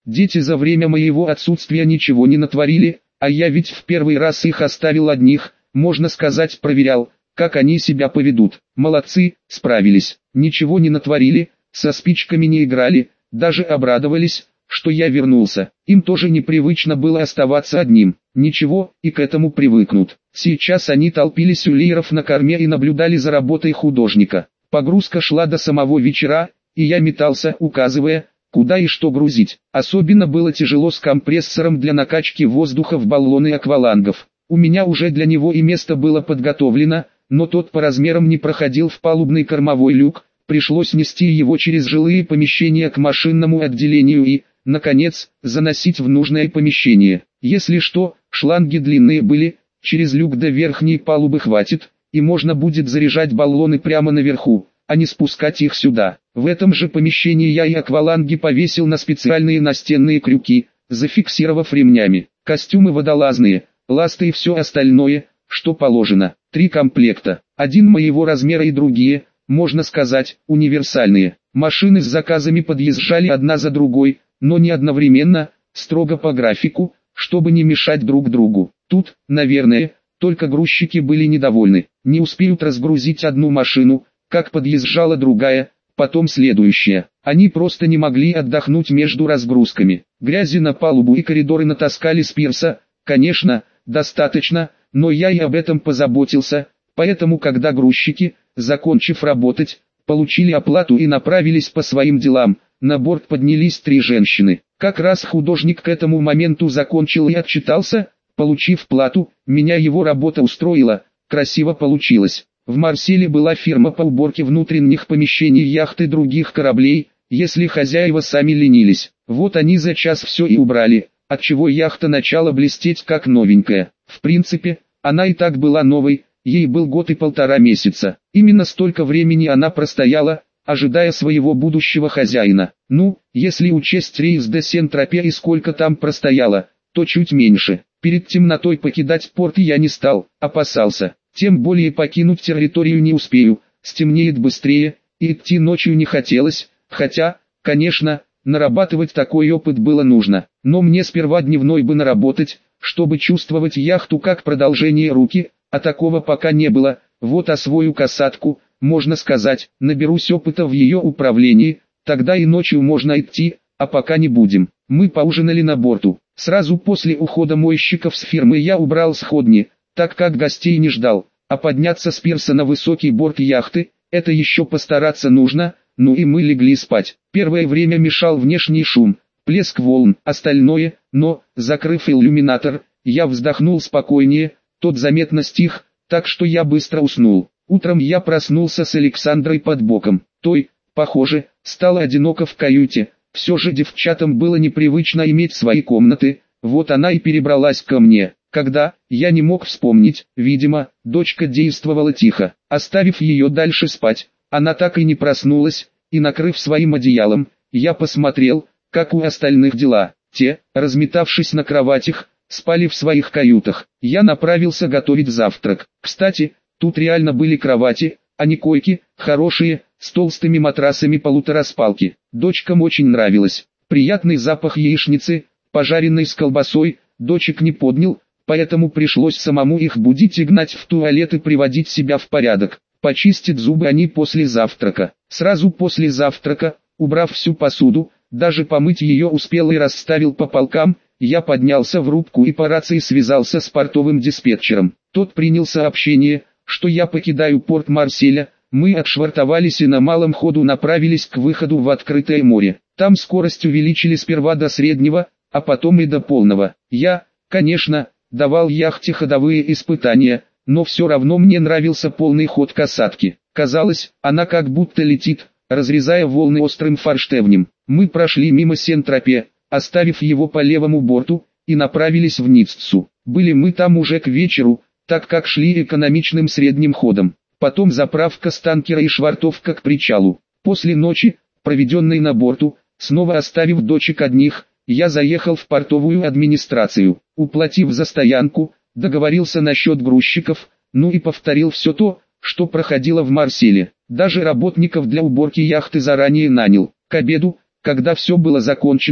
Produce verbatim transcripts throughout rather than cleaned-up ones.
Дети за время моего отсутствия ничего не натворили, а я ведь в первый раз их оставил одних, можно сказать, проверял, как они себя поведут. Молодцы, справились, ничего не натворили, со спичками не играли, даже обрадовались, что я вернулся. Им тоже непривычно было оставаться одним. Ничего, и к этому привыкнут. Сейчас они толпились у лееров на корме и наблюдали за работой художника. Погрузка шла до самого вечера, и я метался, указывая, куда и что грузить. Особенно было тяжело с компрессором для накачки воздуха в баллоны аквалангов. У меня уже для него и место было подготовлено, но тот по размерам не проходил в палубный кормовой люк, пришлось нести его через жилые помещения к машинному отделению и, наконец, заносить в нужное помещение. Если что, шланги длинные были, через люк до верхней палубы хватит, и можно будет заряжать баллоны прямо наверху, а не спускать их сюда. В этом же помещении я и акваланги повесил на специальные настенные крюки, зафиксировав ремнями. Костюмы водолазные, ласты и все остальное, что положено. Три комплекта, один моего размера и другие, можно сказать, универсальные. Машины с заказами подъезжали одна за другой, но не одновременно, строго по графику, чтобы не мешать друг другу. Тут, наверное, только грузчики были недовольны. Не успеют разгрузить одну машину, как подъезжала другая, потом следующая. Они просто не могли отдохнуть между разгрузками. Грязи на палубу и коридоры натаскали с пирса, конечно, достаточно, но я и об этом позаботился, поэтому когда грузчики, закончив работать, получили оплату и направились по своим делам, на борт поднялись три женщины. Как раз художник к этому моменту закончил и отчитался, получив плату, меня его работа устроила, красиво получилось. В Марселе была фирма по уборке внутренних помещений яхт и других кораблей, если хозяева сами ленились. Вот они за час все и убрали, отчего яхта начала блестеть как новенькая. В принципе, она и так была новой, ей был год и полтора месяца. Именно столько времени она простояла, ожидая своего будущего хозяина. Ну, если учесть рейс до Сен-Тропе и сколько там простояла, то чуть меньше. Перед темнотой покидать порт я не стал, опасался. Тем более покинуть территорию не успею, стемнеет быстрее, и идти ночью не хотелось, хотя, конечно, нарабатывать такой опыт было нужно. Но мне сперва дневной бы наработать, чтобы чувствовать яхту как продолжение руки, а такого пока не было. Вот освою касатку, можно сказать, наберусь опыта в ее управлении, тогда и ночью можно идти, а пока не будем. Мы поужинали на борту. Сразу после ухода мойщиков с фирмы я убрал сходни, так как гостей не ждал, а подняться с пирса на высокий борт яхты, это еще постараться нужно, ну и мы легли спать. Первое время мешал внешний шум, плеск волн, остальное, но, закрыв иллюминатор, я вздохнул спокойнее, тот заметно стих, так что я быстро уснул. Утром я проснулся с Александрой под боком, той, похоже, стало одиноко в каюте, все же девчатам было непривычно иметь свои комнаты, вот она и перебралась ко мне. Когда, я не мог вспомнить, видимо, дочка действовала тихо, оставив ее дальше спать, она так и не проснулась, и накрыв своим одеялом, я посмотрел, как у остальных дела. Те, разметавшись на кроватях, спали в своих каютах. Я направился готовить завтрак. Кстати, тут реально были кровати, а не койки, хорошие, с толстыми матрасами полутораспалки. Дочкам очень нравилось. Приятный запах яичницы, пожаренной с колбасой, дочек не поднял, поэтому пришлось самому их будить и гнать в туалет и приводить себя в порядок. Почистить зубы они после завтрака. Сразу после завтрака, убрав всю посуду, даже помыть ее успел и расставил по полкам, я поднялся в рубку и по рации связался с портовым диспетчером. Тот принял сообщение, что я покидаю порт Марселя. Мы отшвартовались и на малом ходу направились к выходу в открытое море. Там скорость увеличили сперва до среднего, а потом и до полного. Я, конечно, давал яхте ходовые испытания, но все равно мне нравился полный ход касатки. Казалось, она как будто летит, разрезая волны острым форштевнем. Мы прошли мимо Сен-Тропе, оставив его по левому борту, и направились в Ниццу. Были мы там уже к вечеру, так как шли экономичным средним ходом. Потом заправка с танкера и швартовка к причалу. После ночи, проведенной на борту, снова оставив дочек одних, я заехал в портовую администрацию. Уплатив за стоянку, договорился насчет грузчиков, ну и повторил все то, что проходило в Марселе. Даже работников для уборки яхты заранее нанял. К обеду, когда все было закончено,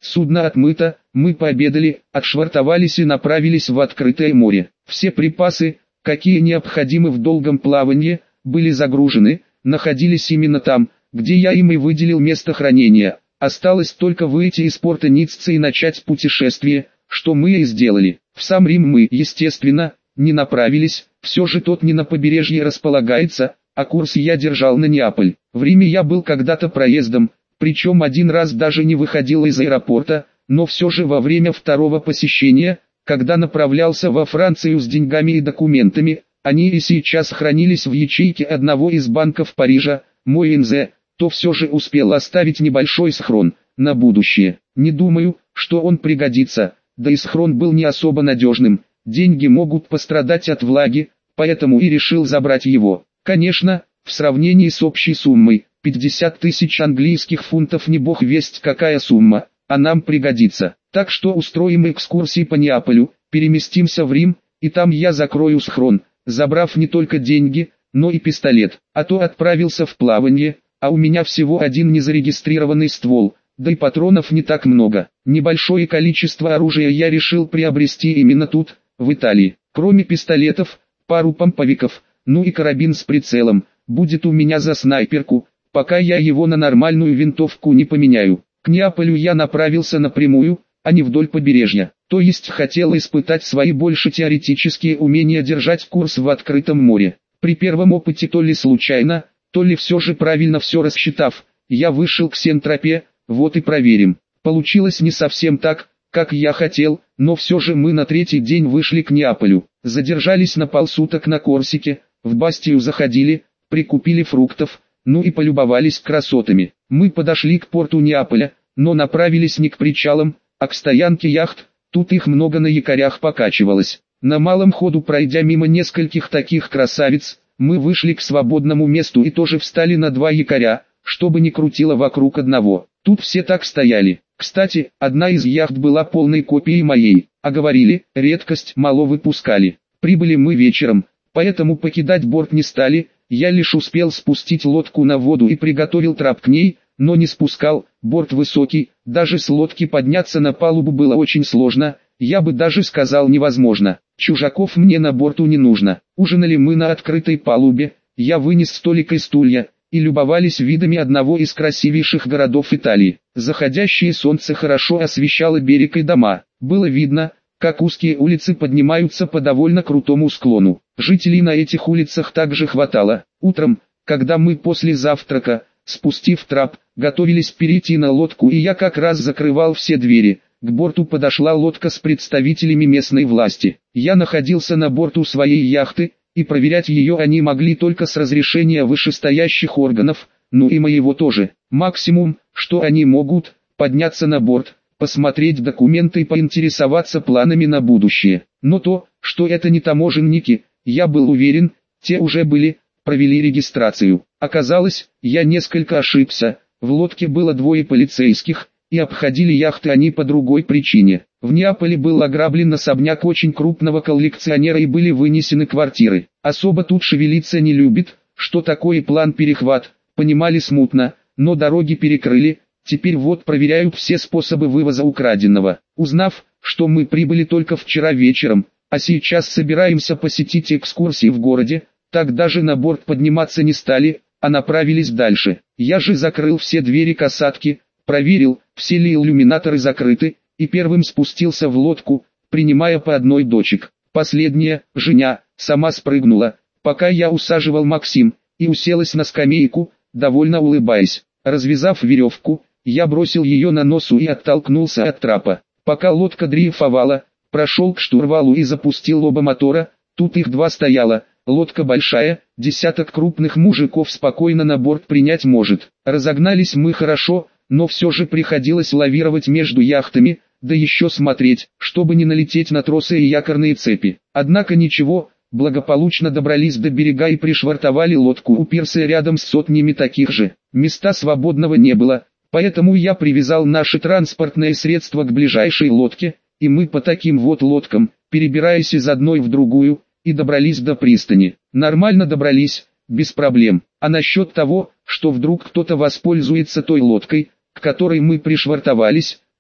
Судно отмыто, мы пообедали, отшвартовались и направились в открытое море. Все припасы, какие необходимы в долгом плавании, были загружены, находились именно там, где я им и выделил место хранения. Осталось только выйти из порта Ниццы и начать путешествие, что мы и сделали. В сам Рим мы, естественно, не направились, все же тот не на побережье располагается, а курс я держал на Неаполь. В Риме я был когда-то проездом, причем один раз даже не выходил из аэропорта, но все же во время второго посещения, когда направлялся во Францию с деньгами и документами, они и сейчас хранились в ячейке одного из банков Парижа, мой НЗ, то все же успел оставить небольшой схрон, на будущее. Не думаю, что он пригодится, да и схрон был не особо надежным, деньги могут пострадать от влаги, поэтому и решил забрать его. Конечно, в сравнении с общей суммой, пятьдесят тысяч английских фунтов не бог весть какая сумма, а нам пригодится. Так что устроим экскурсии по Неаполю, переместимся в Рим, и там я закрою схрон, забрав не только деньги, но и пистолет. А то отправился в плавание, а у меня всего один незарегистрированный ствол, да и патронов не так много. Небольшое количество оружия я решил приобрести именно тут, в Италии. Кроме пистолетов, пару помповиков, ну и карабин с прицелом, будет у меня за снайперку, пока я его на нормальную винтовку не поменяю. К Неаполю я направился напрямую, а не вдоль побережья, то есть хотел испытать свои больше теоретические умения держать курс в открытом море. При первом опыте то ли случайно, то ли все же правильно все рассчитав, я вышел к Сен-Тропе, вот и проверим. Получилось не совсем так, как я хотел, но все же мы на третий день вышли к Неаполю, задержались на полсуток на Корсике, в Бастию заходили, прикупили фруктов, ну и полюбовались красотами. Мы подошли к порту Неаполя, но направились не к причалам, а к стоянке яхт, тут их много на якорях покачивалось. На малом ходу пройдя мимо нескольких таких красавиц, мы вышли к свободному месту и тоже встали на два якоря, чтобы не крутило вокруг одного. Тут все так стояли. Кстати, одна из яхт была полной копией моей, а говорили, редкость, мало выпускали. Прибыли мы вечером, поэтому покидать борт не стали, я лишь успел спустить лодку на воду и приготовил трап к ней, но не спускал, борт высокий, даже с лодки подняться на палубу было очень сложно, я бы даже сказал невозможно. Чужаков мне на борту не нужно. Ужинали мы на открытой палубе, я вынес столик и стулья, и любовались видами одного из красивейших городов Италии. Заходящее солнце хорошо освещало берег и дома, было видно, как узкие улицы поднимаются по довольно крутому склону. Жителей на этих улицах также хватало. Утром, когда мы после завтрака, спустив трап, готовились перейти на лодку и я как раз закрывал все двери, к борту подошла лодка с представителями местной власти. Я находился на борту своей яхты, и проверять ее они могли только с разрешения вышестоящих органов, ну и моего тоже. Максимум, что они могут, подняться на борт, посмотреть документы и поинтересоваться планами на будущее. Но то, что это не таможенники, я был уверен, те уже были, провели регистрацию. Оказалось, я несколько ошибся, в лодке было двое полицейских, и обходили яхты они по другой причине. В Неаполе был ограблен особняк очень крупного коллекционера и были вынесены квартиры. Особо тут шевелиться не любит, что такое план-перехват, понимали смутно, но дороги перекрыли, теперь вот проверяют все способы вывоза украденного. Узнав, что мы прибыли только вчера вечером, а сейчас собираемся посетить экскурсии в городе, так даже на борт подниматься не стали, а направились дальше. Я же закрыл все двери касатки, проверил, все ли иллюминаторы закрыты, и первым спустился в лодку, принимая по одной дочек. Последняя, Женя, сама спрыгнула, пока я усаживал Максим, и уселась на скамейку, довольно улыбаясь. Развязав веревку, я бросил ее на носу и оттолкнулся от трапа. Пока лодка дрейфовала, прошел к штурвалу и запустил оба мотора, тут их два стояло. Лодка большая, десяток крупных мужиков спокойно на борт принять может. Разогнались мы хорошо, но все же приходилось лавировать между яхтами, да еще смотреть, чтобы не налететь на тросы и якорные цепи. Однако ничего, благополучно добрались до берега и пришвартовали лодку у пирса рядом с сотнями таких же. Места свободного не было, поэтому я привязал наши транспортные средства к ближайшей лодке, и мы по таким вот лодкам, перебираясь из одной в другую, и добрались до пристани. Нормально добрались, без проблем. А насчет того, что вдруг кто-то воспользуется той лодкой, к которой мы пришвартовались,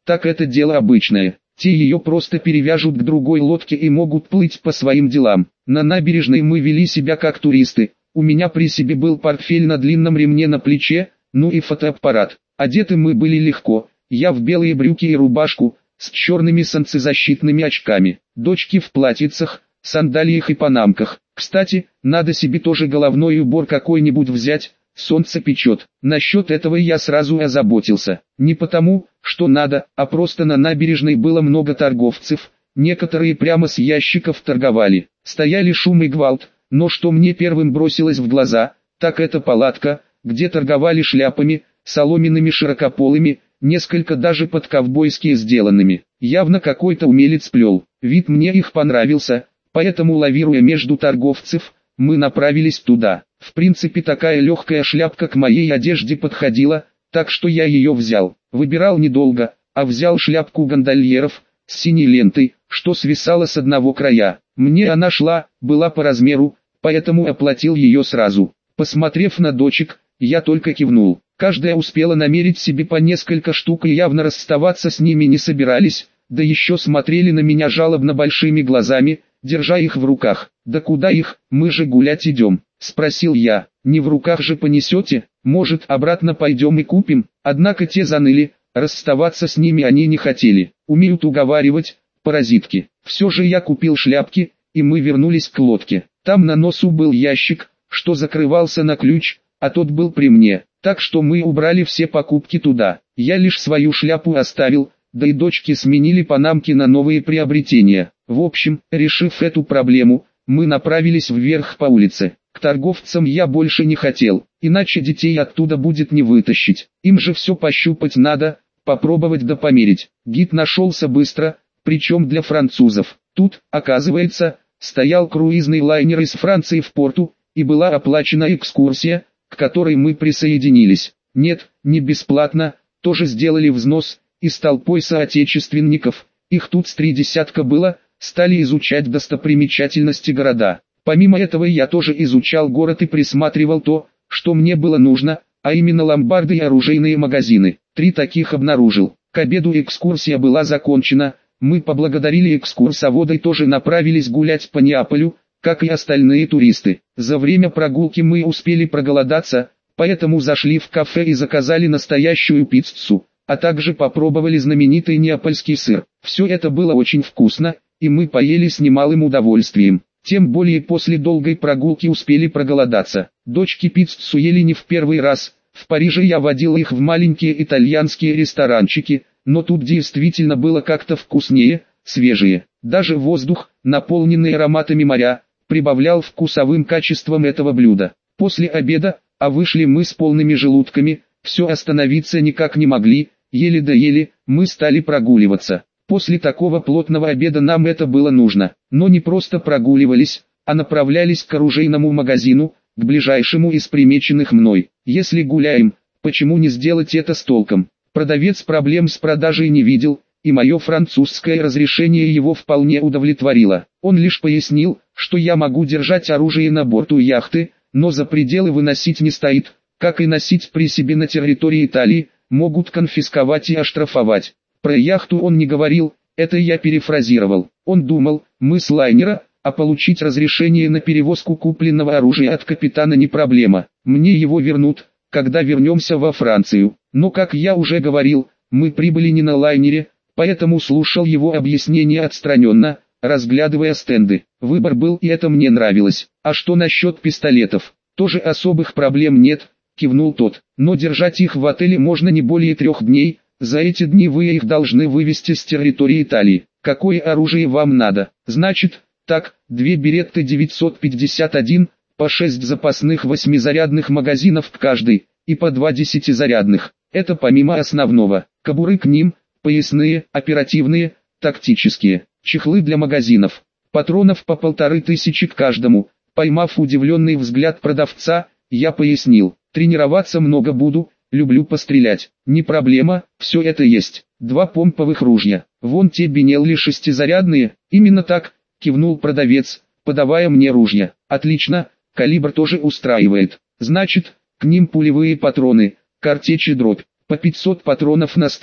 так это дело обычное. Те ее просто перевяжут к другой лодке и могут плыть по своим делам. На набережной мы вели себя как туристы. У меня при себе был портфель на длинном ремне на плече, ну и фотоаппарат. Одеты мы были легко, я в белые брюки и рубашку, с черными солнцезащитными очками, дочки в платьицах, сандалиях и панамках. Кстати, надо себе тоже головной убор какой-нибудь взять, солнце печет. Насчет этого я сразу озаботился. Не потому, что надо, а просто на набережной было много торговцев, некоторые прямо с ящиков торговали. Стояли шум и гвалт, но что мне первым бросилось в глаза, так это палатка, где торговали шляпами, соломенными широкополыми, несколько даже под-ковбойски сделанными. Явно какой-то умелец плел. Вид мне их понравился, поэтому, лавируя между торговцев, мы направились туда. В принципе, такая легкая шляпка к моей одежде подходила, так что я ее взял. Выбирал недолго, а взял шляпку гондольеров, с синей лентой, что свисала с одного края. Мне она шла, была по размеру, поэтому оплатил ее сразу. Посмотрев на дочек, я только кивнул. Каждая успела намерить себе по несколько штук и явно расставаться с ними не собирались, да еще смотрели на меня жалобно большими глазами, держа их в руках. «Да куда их, мы же гулять идем», — спросил я. «Не в руках же понесете, может обратно пойдем и купим?» Однако те заныли, расставаться с ними они не хотели. Умеют уговаривать, паразитки. Все же я купил шляпки, и мы вернулись к лодке. Там на носу был ящик, что закрывался на ключ, а тот был при мне, так что мы убрали все покупки туда. Я лишь свою шляпу оставил, да и дочки сменили панамки на новые приобретения. В общем, решив эту проблему, мы направились вверх по улице. К торговцам я больше не хотел, иначе детей оттуда будет не вытащить. Им же все пощупать надо, попробовать да померить. Гид нашелся быстро, причем для французов. Тут, оказывается, стоял круизный лайнер из Франции в порту, и была оплачена экскурсия, к которой мы присоединились. Нет, не бесплатно, тоже сделали взнос, и с толпой соотечественников, их тут с три десятка было, стали изучать достопримечательности города. Помимо этого я тоже изучал город и присматривал то, что мне было нужно, а именно ломбарды и оружейные магазины. Три таких обнаружил. К обеду экскурсия была закончена, мы поблагодарили экскурсовода и тоже направились гулять по Неаполю, как и остальные туристы. За время прогулки мы успели проголодаться, поэтому зашли в кафе и заказали настоящую пиццу, а также попробовали знаменитый неапольский сыр. Все это было очень вкусно, и мы поели с немалым удовольствием. Тем более после долгой прогулки успели проголодаться. Дочки пиццу ели не в первый раз. В Париже я водил их в маленькие итальянские ресторанчики, но тут действительно было как-то вкуснее, свежее. Даже воздух, наполненный ароматами моря, прибавлял вкусовым качествам этого блюда. После обеда, а вышли мы с полными желудками, все остановиться никак не могли, еле да еле, мы стали прогуливаться. После такого плотного обеда нам это было нужно, но не просто прогуливались, а направлялись к оружейному магазину, к ближайшему из примеченных мной. Если гуляем, почему не сделать это с толком? Продавец проблем с продажей не видел, и мое французское разрешение его вполне удовлетворило. Он лишь пояснил, что я могу держать оружие на борту яхты, но за пределы выносить не стоит, как и носить при себе на территории Италии, могут конфисковать и оштрафовать. Про яхту он не говорил, это я перефразировал. Он думал, мы с лайнера, а получить разрешение на перевозку купленного оружия от капитана не проблема. Мне его вернут, когда вернемся во Францию. Но как я уже говорил, мы прибыли не на лайнере, поэтому слушал его объяснения отстраненно, разглядывая стенды. Выбор был, и это мне нравилось. А что насчет пистолетов? Тоже особых проблем нет, кивнул тот. Но держать их в отеле можно не более трех дней. За эти дни вы их должны вывести с территории Италии. Какое оружие вам надо? Значит, так, две беретты девятьсот пятьдесят один, по шесть запасных восьмизарядных магазинов к каждой, и по два десятизарядных. Это помимо основного. Кобуры к ним, поясные, оперативные, тактические. Чехлы для магазинов. Патронов по полторы тысячи к каждому. Поймав удивленный взгляд продавца, я пояснил. Тренироваться много буду. Люблю пострелять. Не проблема, все это есть. Два помповых ружья. Вон те Бенелли шестизарядные. Именно так, кивнул продавец, подавая мне ружья. Отлично, калибр тоже устраивает. Значит, к ним пулевые патроны, картечь и дробь. По пятьсот патронов на ствол.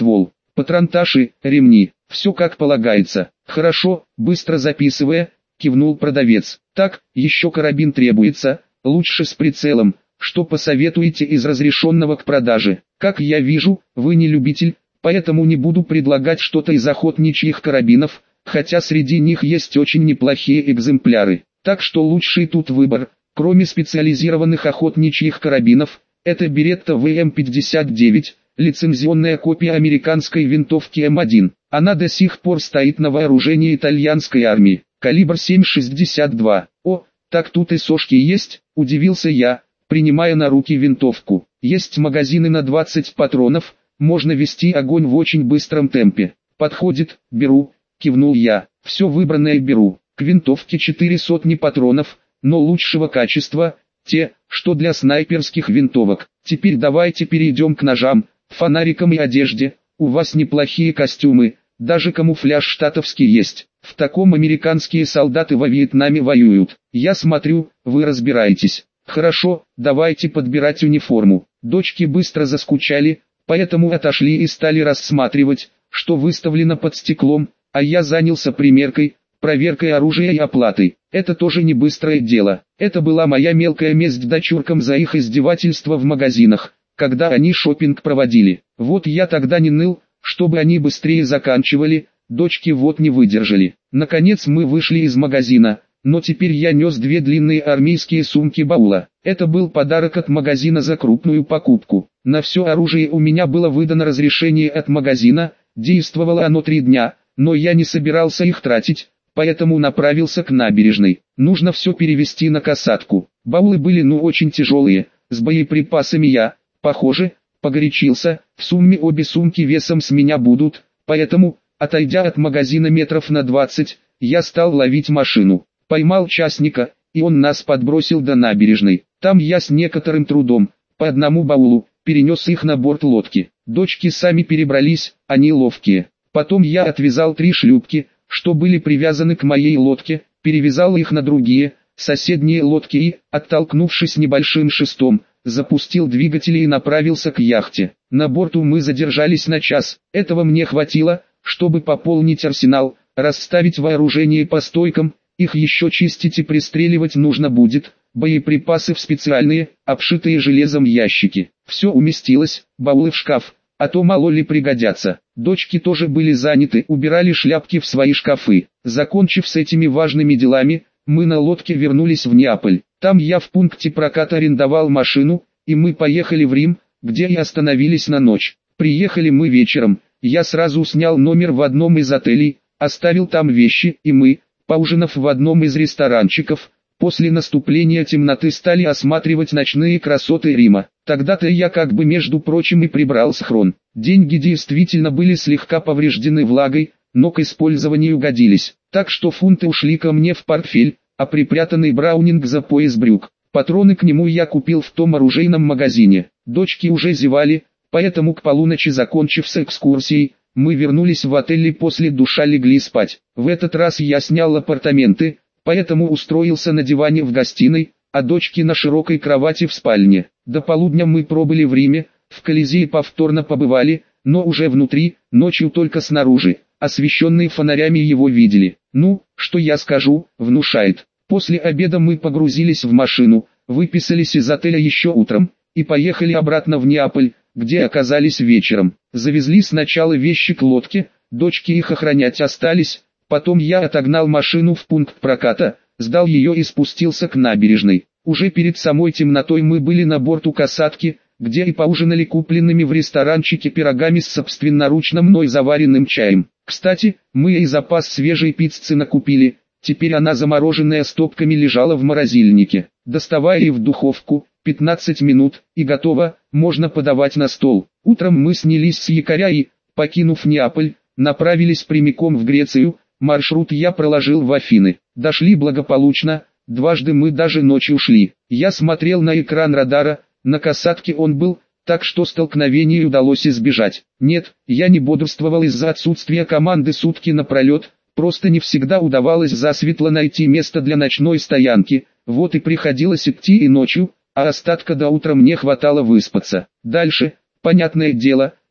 патронташи, ремни, все как полагается. Хорошо, быстро записывая, кивнул продавец. Так, еще карабин требуется, лучше с прицелом. Что посоветуете из разрешенного к продаже? Как я вижу, вы не любитель, поэтому не буду предлагать что-то из охотничьих карабинов, хотя среди них есть очень неплохие экземпляры. Так что лучший тут выбор, кроме специализированных охотничьих карабинов, это Беретта вэ эм пятьдесят девять, лицензионная копия американской винтовки эм один. Она до сих пор стоит на вооружении итальянской армии, калибр семь шестьдесят два. О, так тут и сошки есть, удивился я, принимая на руки винтовку. Есть магазины на двадцать патронов, можно вести огонь в очень быстром темпе. Подходит, беру, кивнул я. Все выбранное беру. К винтовке четыре сотни патронов, но лучшего качества, те, что для снайперских винтовок. Теперь давайте перейдем к ножам, фонарикам и одежде. У вас неплохие костюмы, даже камуфляж штатовский есть. В таком американские солдаты во Вьетнаме воюют. Я смотрю, вы разбираетесь. Хорошо, давайте подбирать униформу. Дочки быстро заскучали, поэтому отошли и стали рассматривать, что выставлено под стеклом, а я занялся примеркой, проверкой оружия и оплатой. Это тоже не быстрое дело. Это была моя мелкая месть дочуркам за их издевательство в магазинах, когда они шопинг проводили. Вот я тогда не ныл, чтобы они быстрее заканчивали, дочки вот не выдержали. Наконец мы вышли из магазина. Но теперь я нес две длинные армейские сумки-баула. Это был подарок от магазина за крупную покупку. На все оружие у меня было выдано разрешение от магазина, действовало оно три дня, но я не собирался их тратить, поэтому направился к набережной. Нужно все перевезти на касатку. Баулы были ну очень тяжелые, с боеприпасами я, похоже, погорячился, в сумме обе сумки весом с меня будут, поэтому, отойдя от магазина метров на двадцать, я стал ловить машину. Поймал частника, и он нас подбросил до набережной. Там я с некоторым трудом, по одному баулу, перенес их на борт лодки. Дочки сами перебрались, они ловкие. Потом я отвязал три шлюпки, что были привязаны к моей лодке, перевязал их на другие, соседние лодки и, оттолкнувшись небольшим шестом, запустил двигатели и направился к яхте. На борту мы задержались на час. Этого мне хватило, чтобы пополнить арсенал, расставить вооружение по стойкам. Их еще чистить и пристреливать нужно будет, боеприпасы в специальные, обшитые железом ящики. Все уместилось, баулы в шкаф, а то мало ли пригодятся. Дочки тоже были заняты, убирали шляпки в свои шкафы. Закончив с этими важными делами, мы на лодке вернулись в Неаполь. Там я в пункте проката арендовал машину, и мы поехали в Рим, где и остановились на ночь. Приехали мы вечером, я сразу снял номер в одном из отелей, оставил там вещи, и мы, поужинав в одном из ресторанчиков, после наступления темноты стали осматривать ночные красоты Рима. Тогда-то я как бы между прочим и прибрал схрон. Деньги действительно были слегка повреждены влагой, но к использованию годились. Так что фунты ушли ко мне в портфель, а припрятанный браунинг за пояс брюк. Патроны к нему я купил в том оружейном магазине. Дочки уже зевали, поэтому к полуночи, закончив с экскурсией, мы вернулись в отель и после душа легли спать. В этот раз я снял апартаменты, поэтому устроился на диване в гостиной, а дочки на широкой кровати в спальне. До полудня мы пробыли в Риме, в Колизее повторно побывали, но уже внутри, ночью только снаружи, освещенные фонарями его видели. Ну, что я скажу, внушает. После обеда мы погрузились в машину, выписались из отеля еще утром, и поехали обратно в Неаполь, где оказались вечером. Завезли сначала вещи к лодке, дочки их охранять остались, потом я отогнал машину в пункт проката, сдал ее и спустился к набережной. Уже перед самой темнотой мы были на борту касатки, где и поужинали купленными в ресторанчике пирогами с собственноручно мной заваренным чаем. Кстати, мы и запас свежей пиццы накупили, теперь она замороженная стопками лежала в морозильнике. Доставая и в духовку, пятнадцать минут, и готово, можно подавать на стол. Утром мы снялись с якоря и, покинув Неаполь, направились прямиком в Грецию. Маршрут я проложил в Афины. Дошли благополучно, дважды мы даже ночью шли. Я смотрел на экран радара, на касатке он был, так что столкновений удалось избежать. Нет, я не бодрствовал из-за отсутствия команды сутки напролет, просто не всегда удавалось засветло найти место для ночной стоянки, вот и приходилось идти и ночью, а остатка до утра мне хватало выспаться. Дальше, понятное дело,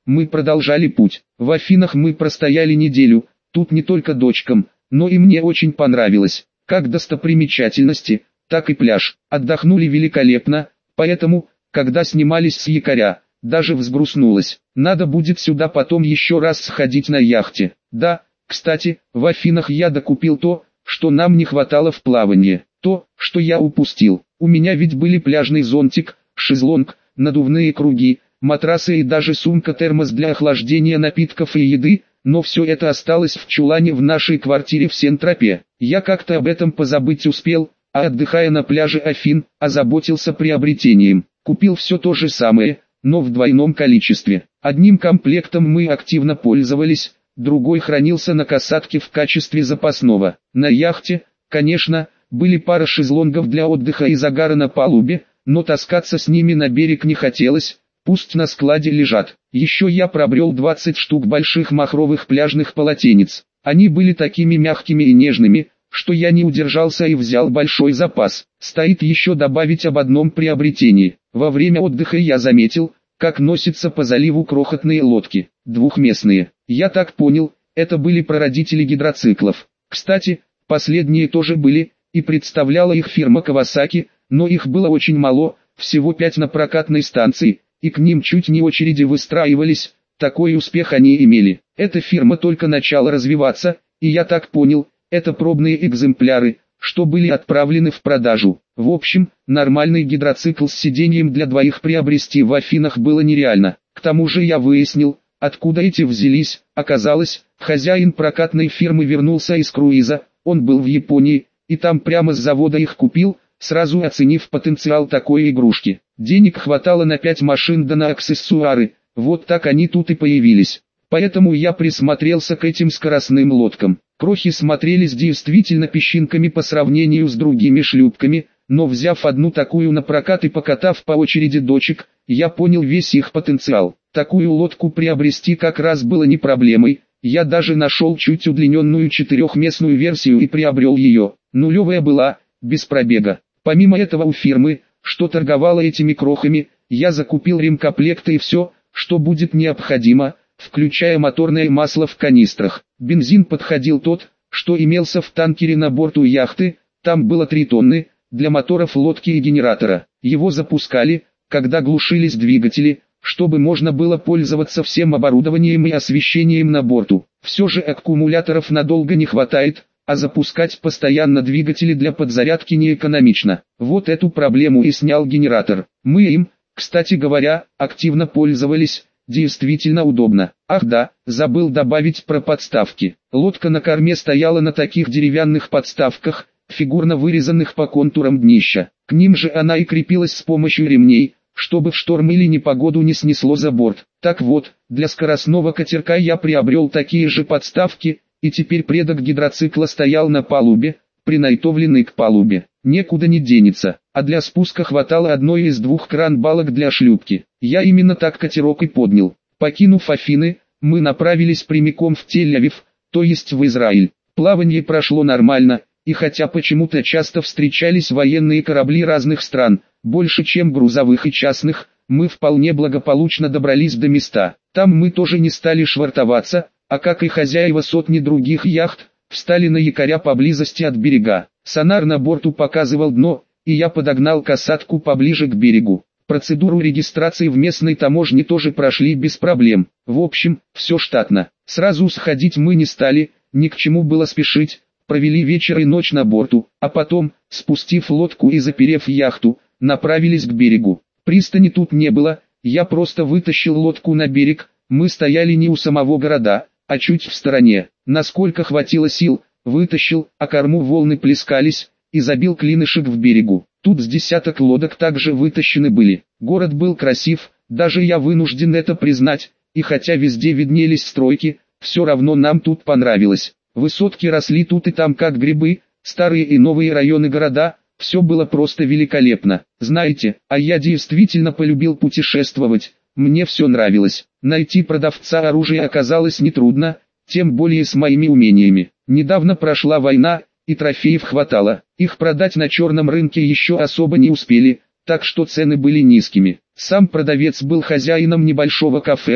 мы продолжали путь. В Афинах мы простояли неделю, тут не только дочкам, но и мне очень понравилось. Как достопримечательности, так и пляж. Отдохнули великолепно, поэтому, когда снимались с якоря, даже взгрустнулось. Надо будет сюда потом еще раз сходить на яхте. Да, кстати, в Афинах я докупил то, что нам не хватало в плавании. То, что я упустил. У меня ведь были пляжный зонтик, шезлонг, надувные круги, матрасы и даже сумка-термос для охлаждения напитков и еды, но все это осталось в чулане в нашей квартире в Сен-Тропе. Я как-то об этом позабыть успел, а отдыхая на пляже Афин, озаботился приобретением. Купил все то же самое, но в двойном количестве. Одним комплектом мы активно пользовались, другой хранился на касатке в качестве запасного. На яхте, конечно, были пара шезлонгов для отдыха и загара на палубе, но таскаться с ними на берег не хотелось, пусть на складе лежат. Еще я приобрел двадцать штук больших махровых пляжных полотенец. Они были такими мягкими и нежными, что я не удержался и взял большой запас. Стоит еще добавить об одном приобретении. Во время отдыха я заметил, как носятся по заливу крохотные лодки, двухместные. Я так понял, это были прародители гидроциклов. Кстати, последние тоже были, и представляла их фирма Kawasaki, но их было очень мало, всего пять на прокатной станции, и к ним чуть не очереди выстраивались, такой успех они имели. Эта фирма только начала развиваться, и я так понял, это пробные экземпляры, что были отправлены в продажу. В общем, нормальный гидроцикл с сиденьем для двоих приобрести в Афинах было нереально. К тому же я выяснил, откуда эти взялись. Оказалось, хозяин прокатной фирмы вернулся из круиза, он был в Японии, и там прямо с завода их купил, сразу оценив потенциал такой игрушки. Денег хватало на пять машин да на аксессуары, вот так они тут и появились. Поэтому я присмотрелся к этим скоростным лодкам. Крохи смотрелись действительно песчинками по сравнению с другими шлюпками, но взяв одну такую на прокат и покатав по очереди дочек, я понял весь их потенциал. Такую лодку приобрести как раз было не проблемой, я даже нашел чуть удлиненную четырехместную версию и приобрел ее. Нулевая была, без пробега. Помимо этого у фирмы, что торговала этими крохами, я закупил ремкомплекты и все, что будет необходимо, включая моторное масло в канистрах. Бензин подходил тот, что имелся в танкере на борту яхты, там было три тонны, для моторов лодки и генератора. Его запускали, когда глушились двигатели, чтобы можно было пользоваться всем оборудованием и освещением на борту. Все же аккумуляторов надолго не хватает, а запускать постоянно двигатели для подзарядки не экономично. Вот эту проблему и снял генератор. Мы им, кстати говоря, активно пользовались. Действительно удобно. Ах да, забыл добавить про подставки. Лодка на корме стояла на таких деревянных подставках, фигурно вырезанных по контурам днища. К ним же она и крепилась с помощью ремней, чтобы в шторм или непогоду не снесло за борт. Так вот, для скоростного катерка я приобрел такие же подставки, и теперь предок гидроцикла стоял на палубе, принайтовленный к палубе. Некуда не денется, а для спуска хватало одной из двух кран-балок для шлюпки. Я именно так катерок и поднял. Покинув Афины, мы направились прямиком в Тель-Авив, то есть в Израиль. Плавание прошло нормально, и хотя почему-то часто встречались военные корабли разных стран, больше чем грузовых и частных, мы вполне благополучно добрались до места. Там мы тоже не стали швартоваться, а как и хозяева сотни других яхт, встали на якоря поблизости от берега. Сонар на борту показывал дно, и я подогнал касатку поближе к берегу. Процедуру регистрации в местной таможне тоже прошли без проблем. В общем, все штатно. Сразу сходить мы не стали, ни к чему было спешить. Провели вечер и ночь на борту, а потом, спустив лодку и заперев яхту, направились к берегу. Пристани тут не было, я просто вытащил лодку на берег, мы стояли не у самого города, а чуть в стороне. Насколько хватило сил, вытащил, а корму волны плескались, и забил клинышек в берегу. Тут с десяток лодок также вытащены были. Город был красив, даже я вынужден это признать, и хотя везде виднелись стройки, все равно нам тут понравилось. Высотки росли тут и там как грибы, старые и новые районы города, все было просто великолепно. Знаете, а я действительно полюбил путешествовать, мне все нравилось. Найти продавца оружия оказалось нетрудно, тем более с моими умениями. Недавно прошла война, и трофеев хватало. Их продать на черном рынке еще особо не успели, так что цены были низкими. Сам продавец был хозяином небольшого кафе, к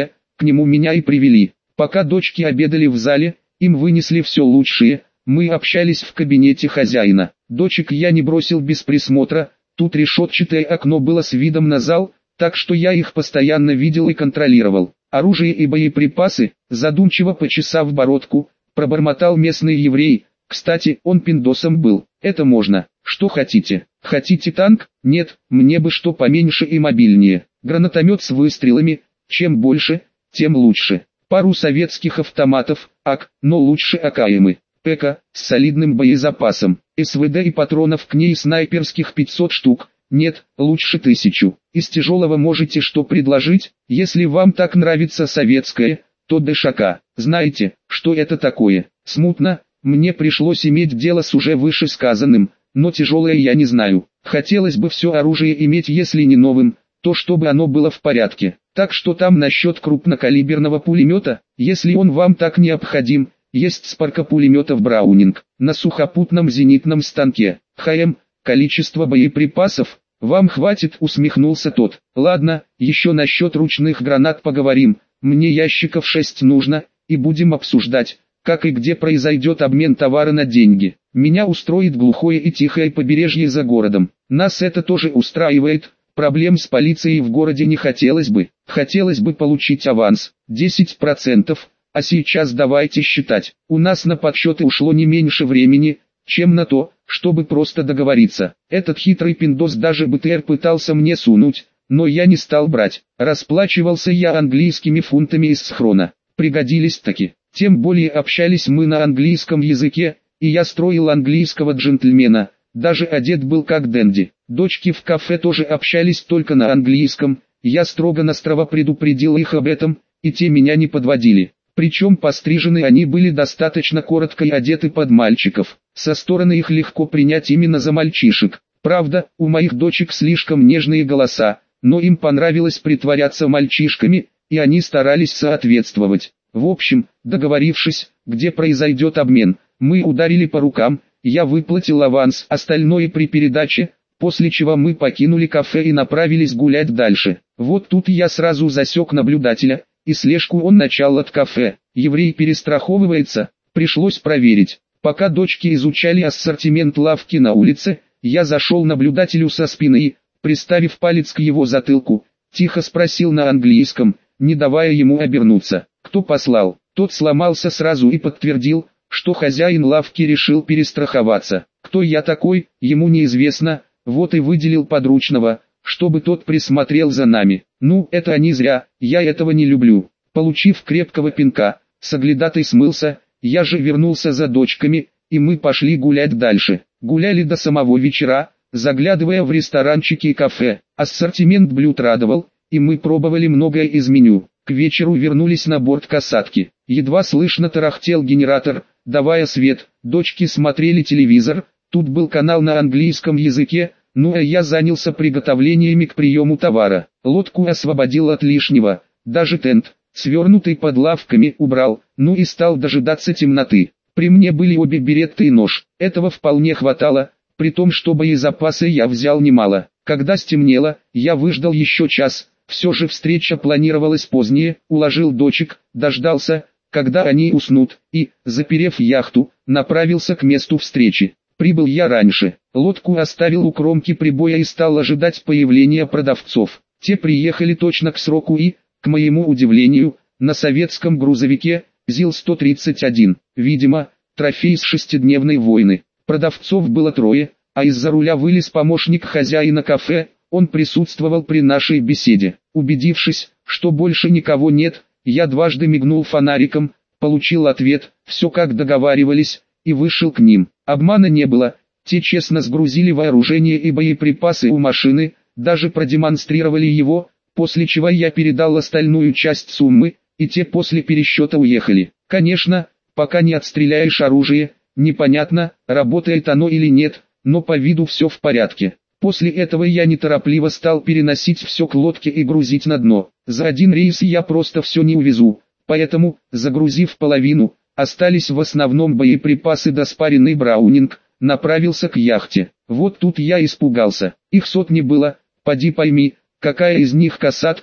к нему меня и привели. Пока дочки обедали в зале, им вынесли все лучшее, мы общались в кабинете хозяина. Дочек я не бросил без присмотра, тут решетчатое окно было с видом на зал, так что я их постоянно видел и контролировал. Оружие и боеприпасы, задумчиво почесав бородку, пробормотал местный еврей. Кстати, он пиндосом был. Это можно. Что хотите? Хотите танк? Нет, мне бы что поменьше и мобильнее. Гранатомет с выстрелами, чем больше, тем лучше. Пару советских автоматов, АК, но лучше АКМы. ПК, с солидным боезапасом. СВД и патронов к ней снайперских пятьсот штук. Нет, лучше тысячу. Из тяжелого можете что предложить? Если вам так нравится советское, то ДШК. Знаете, что это такое? Смутно, мне пришлось иметь дело с уже вышесказанным, но тяжелое я не знаю. Хотелось бы все оружие иметь, если не новым, то чтобы оно было в порядке. Так что там насчет крупнокалиберного пулемета, если он вам так необходим, есть спарка пулеметов Браунинг, на сухопутном зенитном станке. ХМ, количество боеприпасов, вам хватит, усмехнулся тот. Ладно, еще насчет ручных гранат поговорим, мне ящиков шесть нужно, и будем обсуждать, как и где произойдет обмен товара на деньги. Меня устроит глухое и тихое побережье за городом. Нас это тоже устраивает, проблем с полицией в городе не хотелось бы. Хотелось бы получить аванс, десять процентов, а сейчас давайте считать. У нас на подсчеты ушло не меньше времени, чем на то, чтобы просто договориться. Этот хитрый пиндос даже БТР пытался мне сунуть, но я не стал брать. Расплачивался я английскими фунтами из схрона. Пригодились таки. Тем более общались мы на английском языке, и я строил английского джентльмена, даже одет был как денди. Дочки в кафе тоже общались только на английском, я строго-настрого предупредил их об этом, и те меня не подводили. Причем пострижены они были достаточно коротко и одеты под мальчиков. Со стороны их легко принять именно за мальчишек. Правда, у моих дочек слишком нежные голоса, но им понравилось притворяться мальчишками, и они старались соответствовать. В общем, договорившись, где произойдет обмен, мы ударили по рукам, я выплатил аванс, остальное при передаче, после чего мы покинули кафе и направились гулять дальше. Вот тут я сразу засек наблюдателя, и слежку он начал от кафе. Еврей перестраховывается, пришлось проверить. Пока дочки изучали ассортимент лавки на улице, я зашел наблюдателю со спины и, приставив палец к его затылку, тихо спросил на английском, не давая ему обернуться. Кто послал? Тот сломался сразу и подтвердил, что хозяин лавки решил перестраховаться. Кто я такой, ему неизвестно, вот и выделил подручного, чтобы тот присмотрел за нами. Ну, это они зря, я этого не люблю. Получив крепкого пинка, соглядатай смылся, я же вернулся за дочками, и мы пошли гулять дальше. Гуляли до самого вечера, заглядывая в ресторанчики и кафе. Ассортимент блюд радовал, и мы пробовали многое из меню. К вечеру вернулись на борт касатки. Едва слышно тарахтел генератор, давая свет. Дочки смотрели телевизор, тут был канал на английском языке, ну а я занялся приготовлениями к приему товара. Лодку освободил от лишнего, даже тент, свернутый под лавками, убрал, ну и стал дожидаться темноты. При мне были обе беретты и нож, этого вполне хватало, при том, что боезапасы я взял немало. Когда стемнело, я выждал еще час. Все же встреча планировалась позднее, уложил дочек, дождался, когда они уснут, и, заперев яхту, направился к месту встречи. Прибыл я раньше, лодку оставил у кромки прибоя и стал ожидать появления продавцов. Те приехали точно к сроку и, к моему удивлению, на советском грузовике ЗИЛ сто тридцать один, видимо, трофей с шестидневной войны. Продавцов было трое, а из-за руля вылез помощник хозяина кафе. Он присутствовал при нашей беседе. Убедившись, что больше никого нет, я дважды мигнул фонариком, получил ответ, все как договаривались, и вышел к ним. Обмана не было, те честно сгрузили вооружение и боеприпасы у машины, даже продемонстрировали его, после чего я передал остальную часть суммы, и те после пересчета уехали. Конечно, пока не отстреляешь оружие, непонятно, работает оно или нет, но по виду все в порядке. После этого я неторопливо стал переносить все к лодке и грузить на дно. За один рейс я просто все не увезу, поэтому, загрузив половину, остались в основном боеприпасы да спаренный Браунинг, направился к яхте. Вот тут я испугался, их сотни было, поди пойми, какая из них касатка,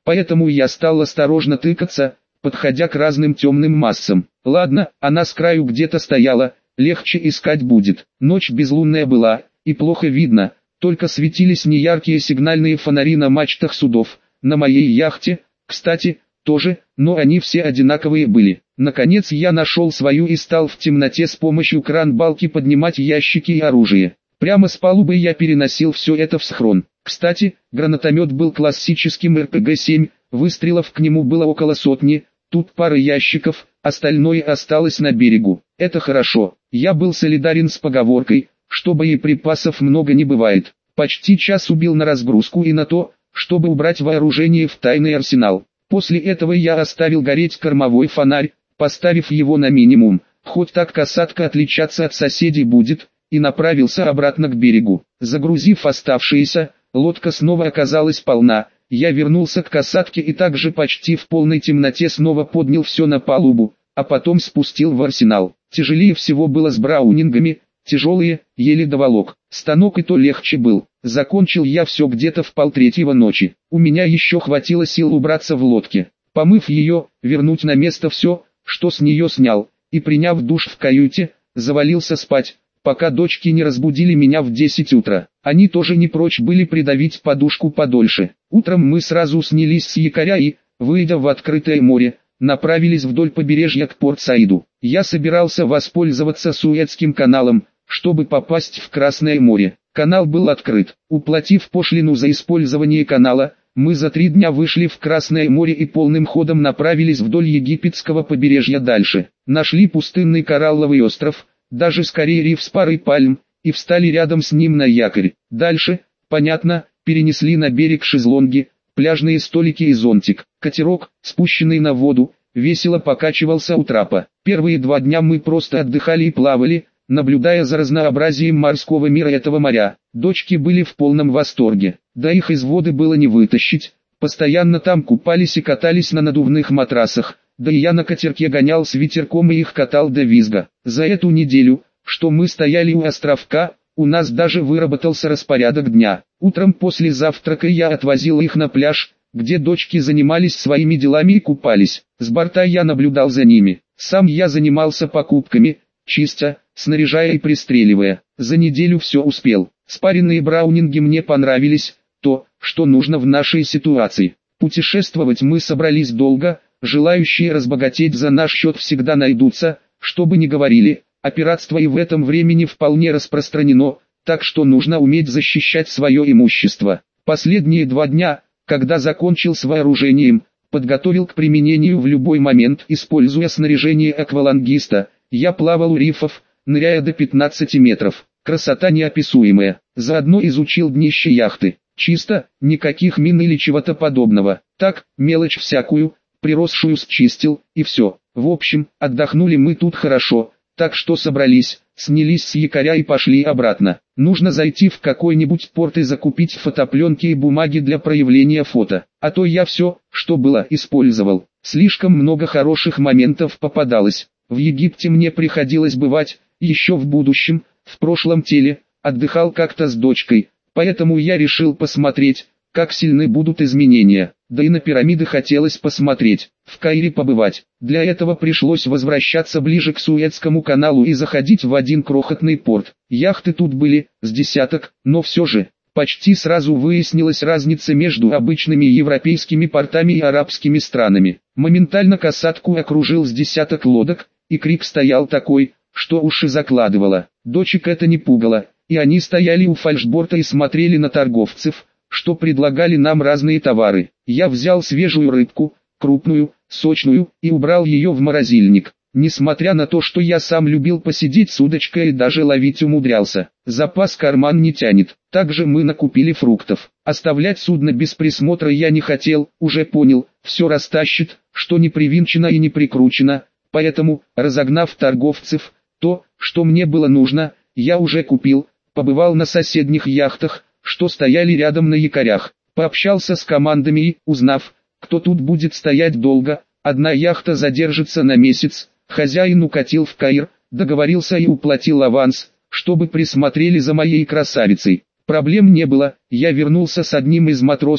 поэтому я стал осторожно тыкаться, подходя к разным темным массам. Ладно, она с краю где-то стояла, легче искать будет. Ночь безлунная была, и плохо видно, только светились неяркие сигнальные фонари на мачтах судов. На моей яхте, кстати, тоже, но они все одинаковые были. Наконец я нашел свою и стал в темноте с помощью кран-балки поднимать ящики и оружие. Прямо с палубы я переносил все это в схрон. Кстати, гранатомет был классическим эр пэ гэ семь, выстрелов к нему было около сотни, тут пара ящиков, остальное осталось на берегу. Это хорошо, я был солидарен с поговоркой, что боеприпасов много не бывает. Почти час убил на разгрузку и на то, чтобы убрать вооружение в тайный арсенал. После этого я оставил гореть кормовой фонарь, поставив его на минимум, хоть так касатка отличаться от соседей будет, и направился обратно к берегу. Загрузив оставшиеся, лодка снова оказалась полна, я вернулся к касатке и также почти в полной темноте снова поднял все на палубу, а потом спустил в арсенал. Тяжелее всего было с браунингами, тяжелые, еле доволок. Станок и то легче был. Закончил я все где-то в полтретьего ночи. У меня еще хватило сил убраться в лодке. Помыв ее, вернуть на место все, что с нее снял, и приняв душ в каюте, завалился спать, пока дочки не разбудили меня в десять утра. Они тоже не прочь были придавить подушку подольше. Утром мы сразу снялись с якоря и, выйдя в открытое море, направились вдоль побережья к Порт-Саиду. Я собирался воспользоваться Суэцким каналом, чтобы попасть в Красное море. Канал был открыт. Уплатив пошлину за использование канала, мы за три дня вышли в Красное море и полным ходом направились вдоль египетского побережья дальше. Нашли пустынный коралловый остров, даже скорее риф с парой пальм, и встали рядом с ним на якорь. Дальше, понятно, перенесли на берег шезлонги, пляжные столики и зонтик. Катерок, спущенный на воду, весело покачивался у трапа. Первые два дня мы просто отдыхали и плавали, наблюдая за разнообразием морского мира этого моря. Дочки были в полном восторге, да их из воды было не вытащить, постоянно там купались и катались на надувных матрасах, да и я на катерке гонял с ветерком и их катал до визга. За эту неделю, что мы стояли у островка, у нас даже выработался распорядок дня. Утром после завтрака я отвозил их на пляж, где дочки занимались своими делами и купались. С борта я наблюдал за ними. Сам я занимался покупками, чистя, снаряжая и пристреливая. За неделю все успел. Спаренные браунинги мне понравились, то, что нужно в нашей ситуации. Путешествовать мы собрались долго, желающие разбогатеть за наш счет всегда найдутся, что бы ни говорили, а пиратство и в этом времени вполне распространено, так что нужно уметь защищать свое имущество. Последние два дня, когда закончил с вооружением, подготовил к применению в любой момент, используя снаряжение аквалангиста, я плавал у рифов, ныряя до пятнадцати метров. Красота неописуемая. Заодно изучил днище яхты. Чисто, никаких мин или чего-то подобного. Так, мелочь всякую, приросшую счистил, и все. В общем, отдохнули мы тут хорошо, так что собрались, снялись с якоря и пошли обратно. Нужно зайти в какой-нибудь порт и закупить фотопленки и бумаги для проявления фото. А то я все, что было, использовал. Слишком много хороших моментов попадалось. В Египте мне приходилось бывать, еще в будущем, в прошлом теле, отдыхал как-то с дочкой, поэтому я решил посмотреть, как сильны будут изменения. Да и на пирамиды хотелось посмотреть, в Каире побывать. Для этого пришлось возвращаться ближе к Суэцкому каналу и заходить в один крохотный порт. Яхты тут были, с десяток, но все же, почти сразу выяснилась разница между обычными европейскими портами и арабскими странами. Моментально касатку окружил с десяток лодок, и крик стоял такой, что уши закладывало. Дочек это не пугало, и они стояли у фальшборта и смотрели на торговцев, что предлагали нам разные товары. Я взял свежую рыбку, крупную, сочную, и убрал ее в морозильник. Несмотря на то, что я сам любил посидеть с удочкой и даже ловить умудрялся, запас карман не тянет. Также мы накупили фруктов. Оставлять судно без присмотра я не хотел, уже понял, все растащит, что не привинчено и не прикручено, поэтому, разогнав торговцев, то, что мне было нужно, я уже купил, побывал на соседних яхтах, что стояли рядом на якорях, пообщался с командами и, узнав, кто тут будет стоять долго, одна яхта задержится на месяц, хозяин укатил в Каир, договорился и уплатил аванс, чтобы присмотрели за моей красавицей. Проблем не было, я вернулся с одним из матросов,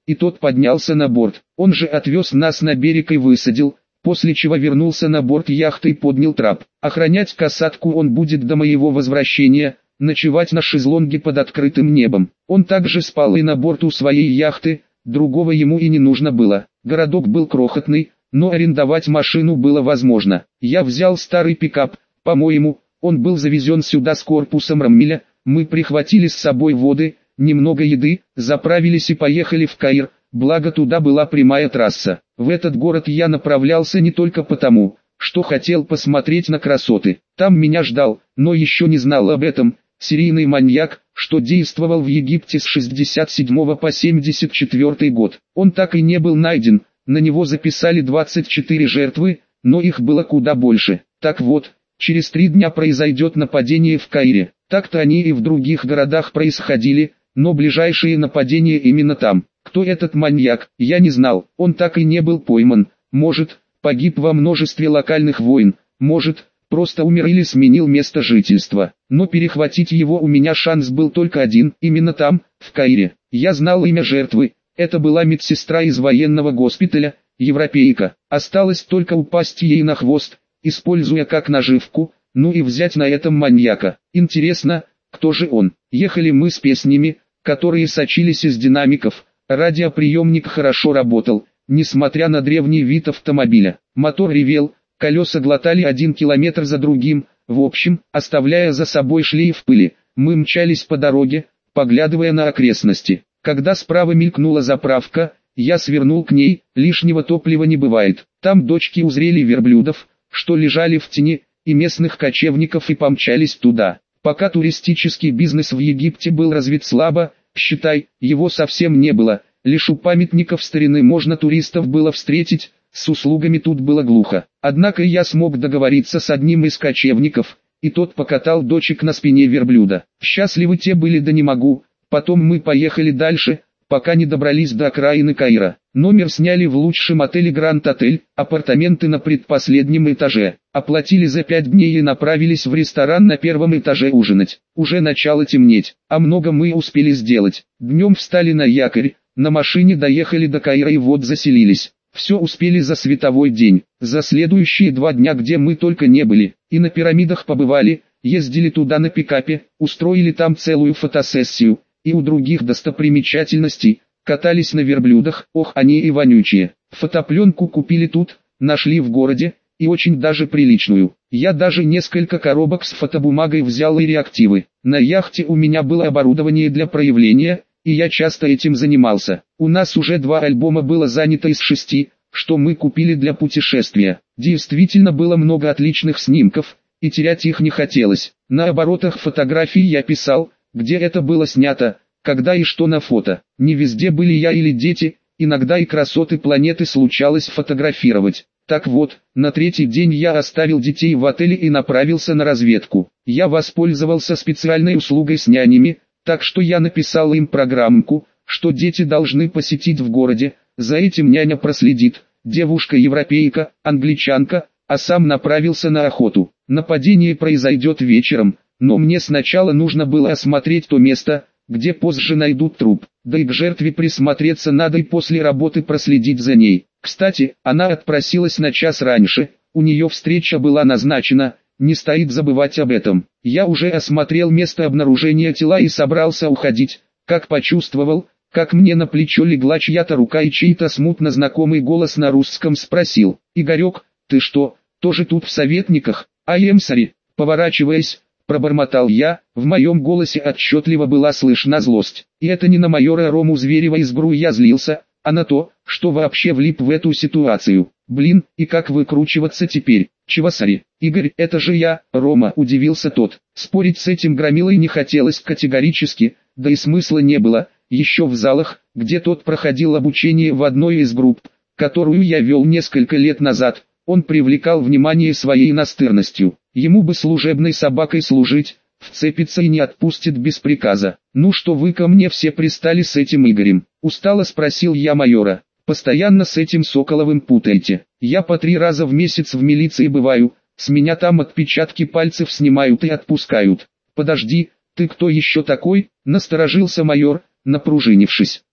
и тот поднялся на борт. Он же отвез нас на берег и высадил, после чего вернулся на борт яхты и поднял трап. Охранять касатку он будет до моего возвращения, ночевать на шезлонге под открытым небом. Он также спал и на борту своей яхты, другого ему и не нужно было. Городок был крохотный, но арендовать машину было возможно. Я взял старый пикап, по-моему, он был завезен сюда с корпусом Рамиля. Мы прихватили с собой воды, немного еды, заправились и поехали в Каир, благо туда была прямая трасса. В этот город я направлялся не только потому, что хотел посмотреть на красоты. Там меня ждал, но еще не знал об этом, серийный маньяк, что действовал в Египте с шестьдесят седьмого по семьдесят четвёртый год. Он так и не был найден, на него записали двадцать четыре жертвы, но их было куда больше. Так вот, через три дня произойдет нападение в Каире. Так-то они и в других городах происходили, но ближайшие нападения именно там. Кто этот маньяк, я не знал, он так и не был пойман. Может, погиб во множестве локальных войн, может, просто умер или сменил место жительства. Но перехватить его у меня шанс был только один, именно там, в Каире. Я знал имя жертвы, это была медсестра из военного госпиталя, европейка. Осталось только упасть ей на хвост, используя как наживку, ну и взять на этом маньяка. Интересно, кто же он? Ехали мы с песнями, которые сочились из динамиков. Радиоприемник хорошо работал, несмотря на древний вид автомобиля. Мотор ревел, колеса глотали один километр за другим, в общем, оставляя за собой шлейф пыли. Мы мчались по дороге, поглядывая на окрестности. Когда справа мелькнула заправка, я свернул к ней, лишнего топлива не бывает. Там дочки узрели верблюдов, что лежали в тени, и местных кочевников и помчались туда. Пока туристический бизнес в Египте был развит слабо, считай, его совсем не было, лишь у памятников старины можно туристов было встретить, с услугами тут было глухо. Однако я смог договориться с одним из кочевников, и тот покатал дочек на спине верблюда. Счастливы те были да не могу, потом мы поехали дальше, пока не добрались до окраины Каира. Номер сняли в лучшем отеле Гранд Отель, апартаменты на предпоследнем этаже. Оплатили за пять дней и направились в ресторан на первом этаже ужинать. Уже начало темнеть, а много мы успели сделать. Днем встали на якорь, на машине доехали до Каира и вот заселились. Все успели за световой день. За следующие два дня где мы только не были, и на пирамидах побывали, ездили туда на пикапе, устроили там целую фотосессию, и у других достопримечательностей, катались на верблюдах, ох они и вонючие. Фотопленку купили тут, нашли в городе, и очень даже приличную. Я даже несколько коробок с фотобумагой взял и реактивы. На яхте у меня было оборудование для проявления, и я часто этим занимался. У нас уже два альбома было занято из шести, что мы купили для путешествия. Действительно было много отличных снимков, и терять их не хотелось. На оборотах фотографий я писал, где это было снято, когда и что на фото. Не везде были я или дети, иногда и красоты планеты случалось фотографировать. Так вот, на третий день я оставил детей в отеле и направился на разведку. Я воспользовался специальной услугой с нянями, так что я написал им программку, что дети должны посетить в городе, за этим няня проследит, девушка-европейка, англичанка, а сам направился на охоту. Нападение произойдет вечером, но мне сначала нужно было осмотреть то место, где позже найдут труп, да и к жертве присмотреться надо и после работы проследить за ней. Кстати, она отпросилась на час раньше, у нее встреча была назначена, не стоит забывать об этом. Я уже осмотрел место обнаружения тела и собрался уходить, как почувствовал, как мне на плечо легла чья-то рука и чей-то смутно знакомый голос на русском спросил: «Игорек, ты что, тоже тут в советниках?» «I am sorry», поворачиваясь, пробормотал я, в моем голосе отчетливо была слышна злость. И это не на майора Рому Зверева из ГРУ я злился, а на то, что вообще влип в эту ситуацию. Блин, и как выкручиваться теперь? Чего сори? Игорь, это же я, Рома, удивился тот. Спорить с этим громилой не хотелось категорически, да и смысла не было. Еще в залах, где тот проходил обучение в одной из групп, которую я вел несколько лет назад, он привлекал внимание своей настырностью. Ему бы служебной собакой служить, вцепится и не отпустит без приказа. «Ну что вы ко мне все пристали с этим Игорем?» Устало спросил я майора. «Постоянно с этим Соколовым путаете. Я по три раза в месяц в милиции бываю, с меня там отпечатки пальцев снимают и отпускают». «Подожди, ты кто еще такой?» Насторожился майор, напружинившись.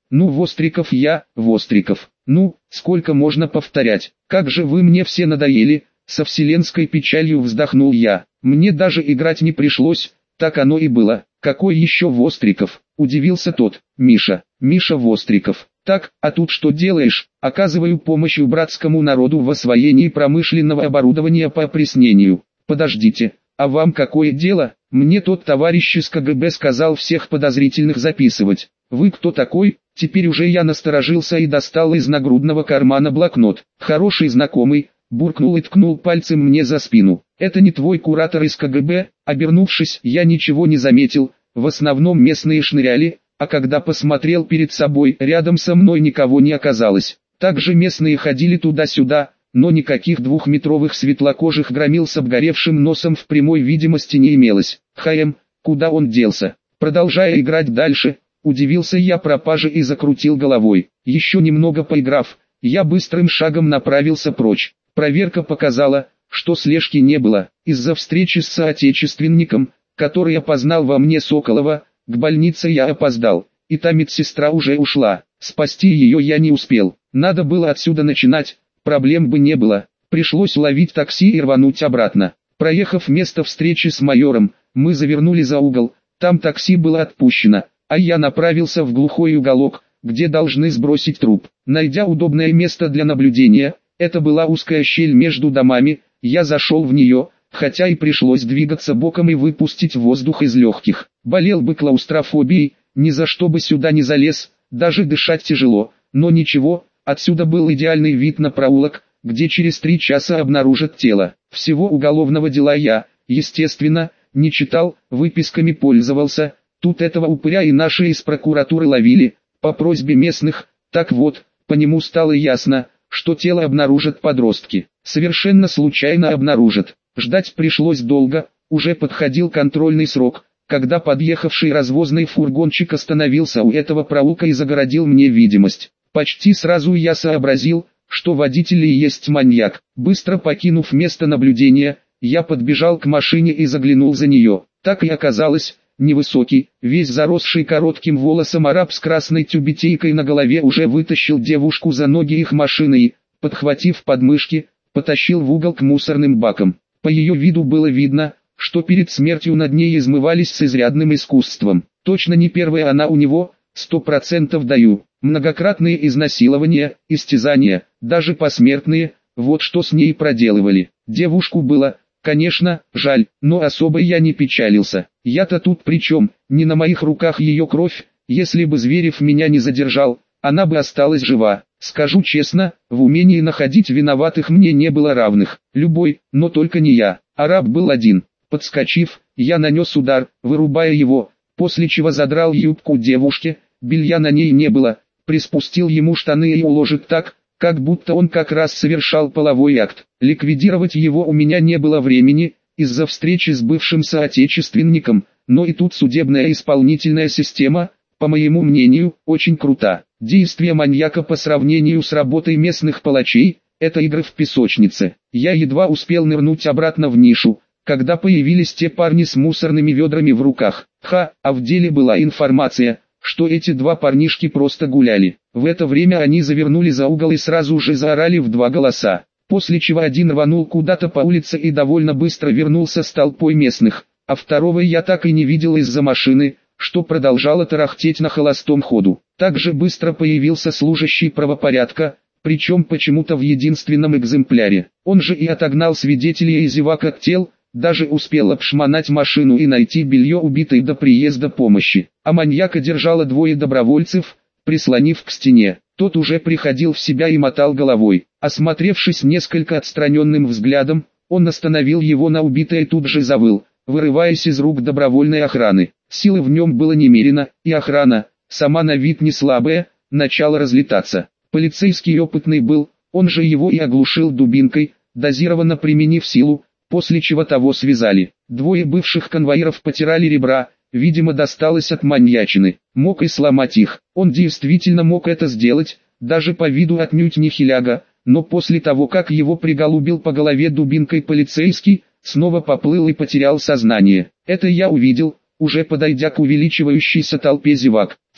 Ну Востриков я, Востриков. Ну, сколько можно повторять, как же вы мне все надоели, со вселенской печалью вздохнул я. Мне даже играть не пришлось, так оно и было. Какой еще Востриков? Удивился тот. Миша, Миша Востриков. Так, а тут что делаешь? Оказываю помощь братскому народу в освоении промышленного оборудования по опреснению. Подождите, а вам какое дело? Мне тот товарищ из ка гэ бэ сказал всех подозрительных записывать. Вы кто такой? Теперь уже я насторожился и достал из нагрудного кармана блокнот. Хороший знакомый, буркнул и ткнул пальцем мне за спину. Это не твой куратор из ка гэ бэ? Обернувшись, я ничего не заметил, в основном местные шныряли, а когда посмотрел перед собой, рядом со мной никого не оказалось. Также местные ходили туда-сюда, но никаких двухметровых светлокожих громил с обгоревшим носом в прямой видимости не имелось. Хаем, куда он делся? Продолжая играть дальше, удивился я пропаже и закрутил головой. Еще немного поиграв, я быстрым шагом направился прочь. Проверка показала, что слежки не было. Из-за встречи с соотечественником, который опознал во мне Соколова, к больнице я опоздал, и та медсестра уже ушла. Спасти ее я не успел. Надо было отсюда начинать, проблем бы не было. Пришлось ловить такси и рвануть обратно. Проехав место встречи с майором, мы завернули за угол, там такси было отпущено, а я направился в глухой уголок, где должны сбросить труп. Найдя удобное место для наблюдения, это была узкая щель между домами, я зашел в нее, хотя и пришлось двигаться боком и выпустить воздух из легких. Болел бы клаустрофобией, ни за что бы сюда не залез, даже дышать тяжело, но ничего, отсюда был идеальный вид на проулок, где через три часа обнаружат тело. Всего уголовного дела я, естественно, не читал, выписками пользовался, тут этого упыря и наши из прокуратуры ловили, по просьбе местных, так вот, по нему стало ясно, что тело обнаружат подростки. Совершенно случайно обнаружат. Ждать пришлось долго, уже подходил контрольный срок, когда подъехавший развозный фургончик остановился у этого проулка и загородил мне видимость. Почти сразу я сообразил, что водитель и есть маньяк. Быстро покинув место наблюдения, я подбежал к машине и заглянул за нее. Так и оказалось, невысокий, весь заросший коротким волосом араб с красной тюбетейкой на голове уже вытащил девушку за ноги их машины и, подхватив подмышки, потащил в угол к мусорным бакам. По ее виду было видно, что перед смертью над ней измывались с изрядным искусством. Точно не первая она у него, сто процентов даю. Многократные изнасилования, истязания, даже посмертные, вот что с ней проделывали. Девушку было, конечно, жаль, но особо я не печалился. Я-то тут при чем, не на моих руках ее кровь, если бы Зверев меня не задержал, она бы осталась жива. Скажу честно, в умении находить виноватых мне не было равных. Любой, но только не я. Араб был один. Подскочив, я нанес удар, вырубая его, после чего задрал юбку девушке, белья на ней не было, приспустил ему штаны и уложил так, как будто он как раз совершал половой акт. Ликвидировать его у меня не было времени, из-за встречи с бывшим соотечественником, но и тут судебная исполнительная система, по моему мнению, очень крута. Действия маньяка по сравнению с работой местных палачей – это игры в песочнице. Я едва успел нырнуть обратно в нишу, когда появились те парни с мусорными ведрами в руках. Ха, а в деле была информация, что эти два парнишки просто гуляли. В это время они завернули за угол и сразу же заорали в два голоса. После чего один рванул куда-то по улице и довольно быстро вернулся с толпой местных, а второго я так и не видел из-за машины, что продолжало тарахтеть на холостом ходу. Также быстро появился служащий правопорядка, причем почему-то в единственном экземпляре. Он же и отогнал свидетелей и зевак от тел, даже успел обшмонать машину и найти белье убитой до приезда помощи. А маньяка держало двое добровольцев, прислонив к стене. Тот уже приходил в себя и мотал головой. Осмотревшись несколько отстраненным взглядом, он остановил его на убитое и тут же завыл, вырываясь из рук добровольной охраны. Силы в нем было немерено, и охрана, сама на вид не слабая, начала разлетаться. Полицейский опытный был, он же его и оглушил дубинкой, дозированно применив силу, после чего того связали. Двое бывших конвоиров потирали ребра, видимо досталось от маньячины. Мог и сломать их. Он действительно мог это сделать, даже по виду отнюдь не хиляга, но после того как его приголубил по голове дубинкой полицейский, снова поплыл и потерял сознание. Это я увидел, уже подойдя к увеличивающейся толпе зевак. Те,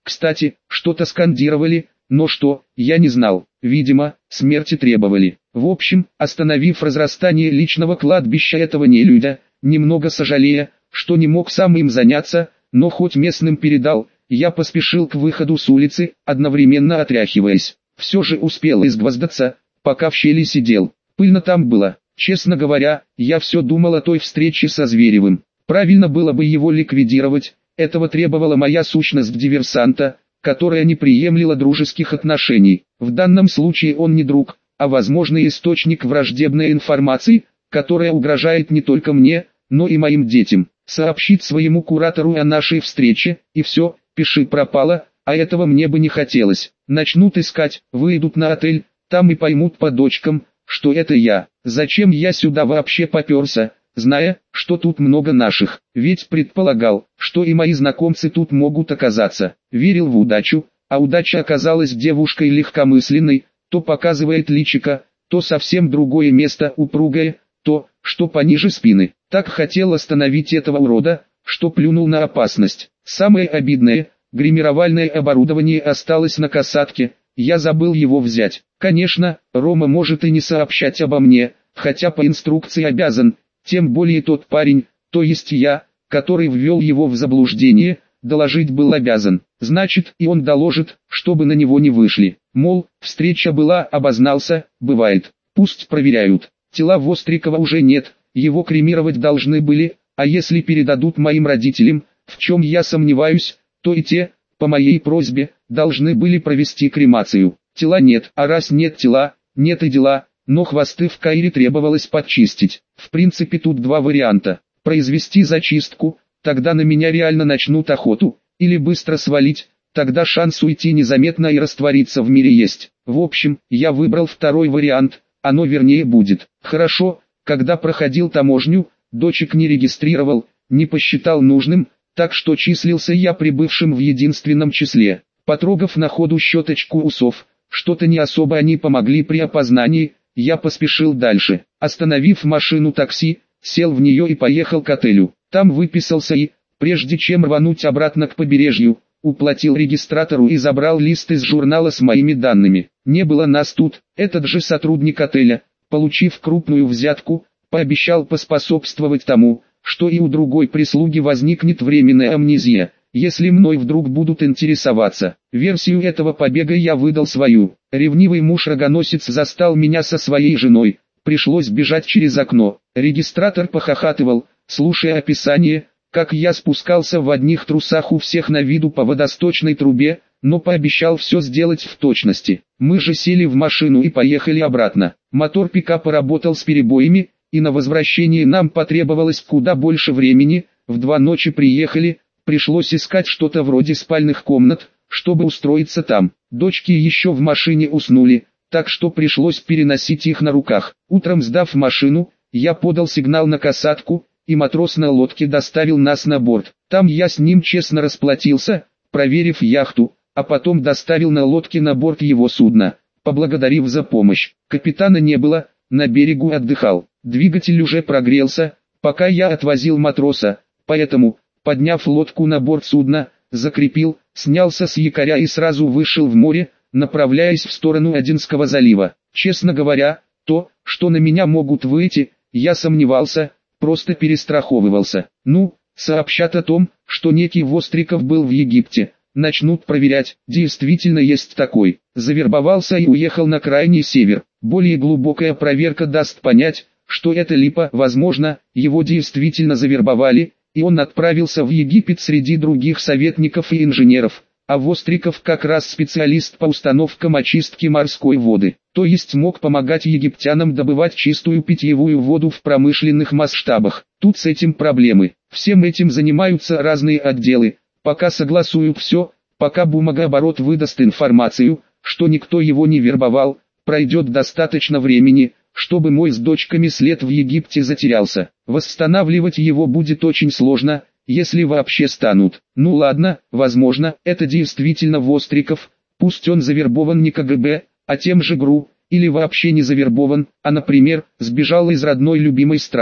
Кстати, что-то скандировали, но что, я не знал. Видимо, смерти требовали. В общем, остановив разрастание личного кладбища этого нелюдя, немного сожалея, что не мог сам им заняться, но хоть местным передал, я поспешил к выходу с улицы, одновременно отряхиваясь. Все же успел изгвоздаться, пока в щели сидел. Пыльно там было. Честно говоря, я все думал о той встрече со Зверевым. Правильно было бы его ликвидировать, этого требовала моя сущность диверсанта, которая не приемлила дружеских отношений. В данном случае он не друг, а возможный источник враждебной информации, которая угрожает не только мне, но и моим детям. Сообщить своему куратору о нашей встрече, и все, пиши пропало, а этого мне бы не хотелось. Начнут искать, выйдут на отель, там и поймут по дочкам, что это я. Зачем я сюда вообще попёрся, зная, что тут много наших, ведь предполагал, что и мои знакомцы тут могут оказаться. Верил в удачу, а удача оказалась девушкой легкомысленной, то показывает личико, то совсем другое место упругое, то, что пониже спины. Так хотел остановить этого урода, что плюнул на опасность. Самое обидное, гримировальное оборудование осталось на касатке, я забыл его взять. Конечно, Рома может и не сообщать обо мне, хотя по инструкции обязан, тем более тот парень, то есть я, который ввел его в заблуждение, доложить был обязан. Значит, и он доложит, чтобы на него не вышли. Мол, встреча была, обознался, бывает. Пусть проверяют. Тела Вострикова уже нет, его кремировать должны были, а если передадут моим родителям, в чем я сомневаюсь, то и те, по моей просьбе, должны были провести кремацию. Тела нет, а раз нет тела, нет и дела, но хвосты в Каире требовалось подчистить. В принципе тут два варианта. Произвести зачистку, тогда на меня реально начнут охоту, или быстро свалить, тогда шанс уйти незаметно и раствориться в мире есть. В общем, я выбрал второй вариант, оно вернее будет. Хорошо, когда проходил таможню, дочек не регистрировал, не посчитал нужным, так что числился я прибывшим в единственном числе. Потрогав на ходу щеточку усов, что-то не особо они помогли при опознании, я поспешил дальше. Остановив машину такси, сел в нее и поехал к отелю. Там выписался и, прежде чем рвануть обратно к побережью, уплатил регистратору и забрал лист из журнала с моими данными. Не было нас тут, этот же сотрудник отеля, получив крупную взятку, пообещал поспособствовать тому, что и у другой прислуги возникнет временная амнезия, если мной вдруг будут интересоваться. Версию этого побега я выдал свою. Ревнивый муж-рогоносец застал меня со своей женой, пришлось бежать через окно. Регистратор похохатывал, слушая описание, как я спускался в одних трусах у всех на виду по водосточной трубе, но пообещал все сделать в точности. Мы же сели в машину и поехали обратно. Мотор пикапа работал с перебоями, и на возвращение нам потребовалось куда больше времени. В два ночи приехали, пришлось искать что-то вроде спальных комнат, чтобы устроиться там. Дочки еще в машине уснули, так что пришлось переносить их на руках. Утром, сдав машину, я подал сигнал на касатку, и матрос на лодке доставил нас на борт. Там я с ним честно расплатился, проверив яхту, а потом доставил на лодке на борт его судна, поблагодарив за помощь. Капитана не было, на берегу отдыхал. Двигатель уже прогрелся, пока я отвозил матроса, поэтому, подняв лодку на борт судна, закрепил, снялся с якоря и сразу вышел в море, направляясь в сторону Одинского залива. Честно говоря, то, что на меня могут выйти, я сомневался, просто перестраховывался. Ну, сообщат о том, что некий Востриков был в Египте, начнут проверять, действительно есть такой. Завербовался и уехал на крайний север. Более глубокая проверка даст понять, что это липа. Возможно, его действительно завербовали, и он отправился в Египет среди других советников и инженеров, а Востриков как раз специалист по установкам очистки морской воды, то есть мог помогать египтянам добывать чистую питьевую воду в промышленных масштабах. Тут с этим проблемы. Всем этим занимаются разные отделы, пока согласуют все, пока бумагооборот выдаст информацию, что никто его не вербовал, пройдет достаточно времени, чтобы мой с дочками след в Египте затерялся. Восстанавливать его будет очень сложно, если вообще станут. Ну ладно, возможно, это действительно Востриков, пусть он завербован не КГБ, а тем же ГРУ, или вообще не завербован, а, например, сбежал из родной любимой страны.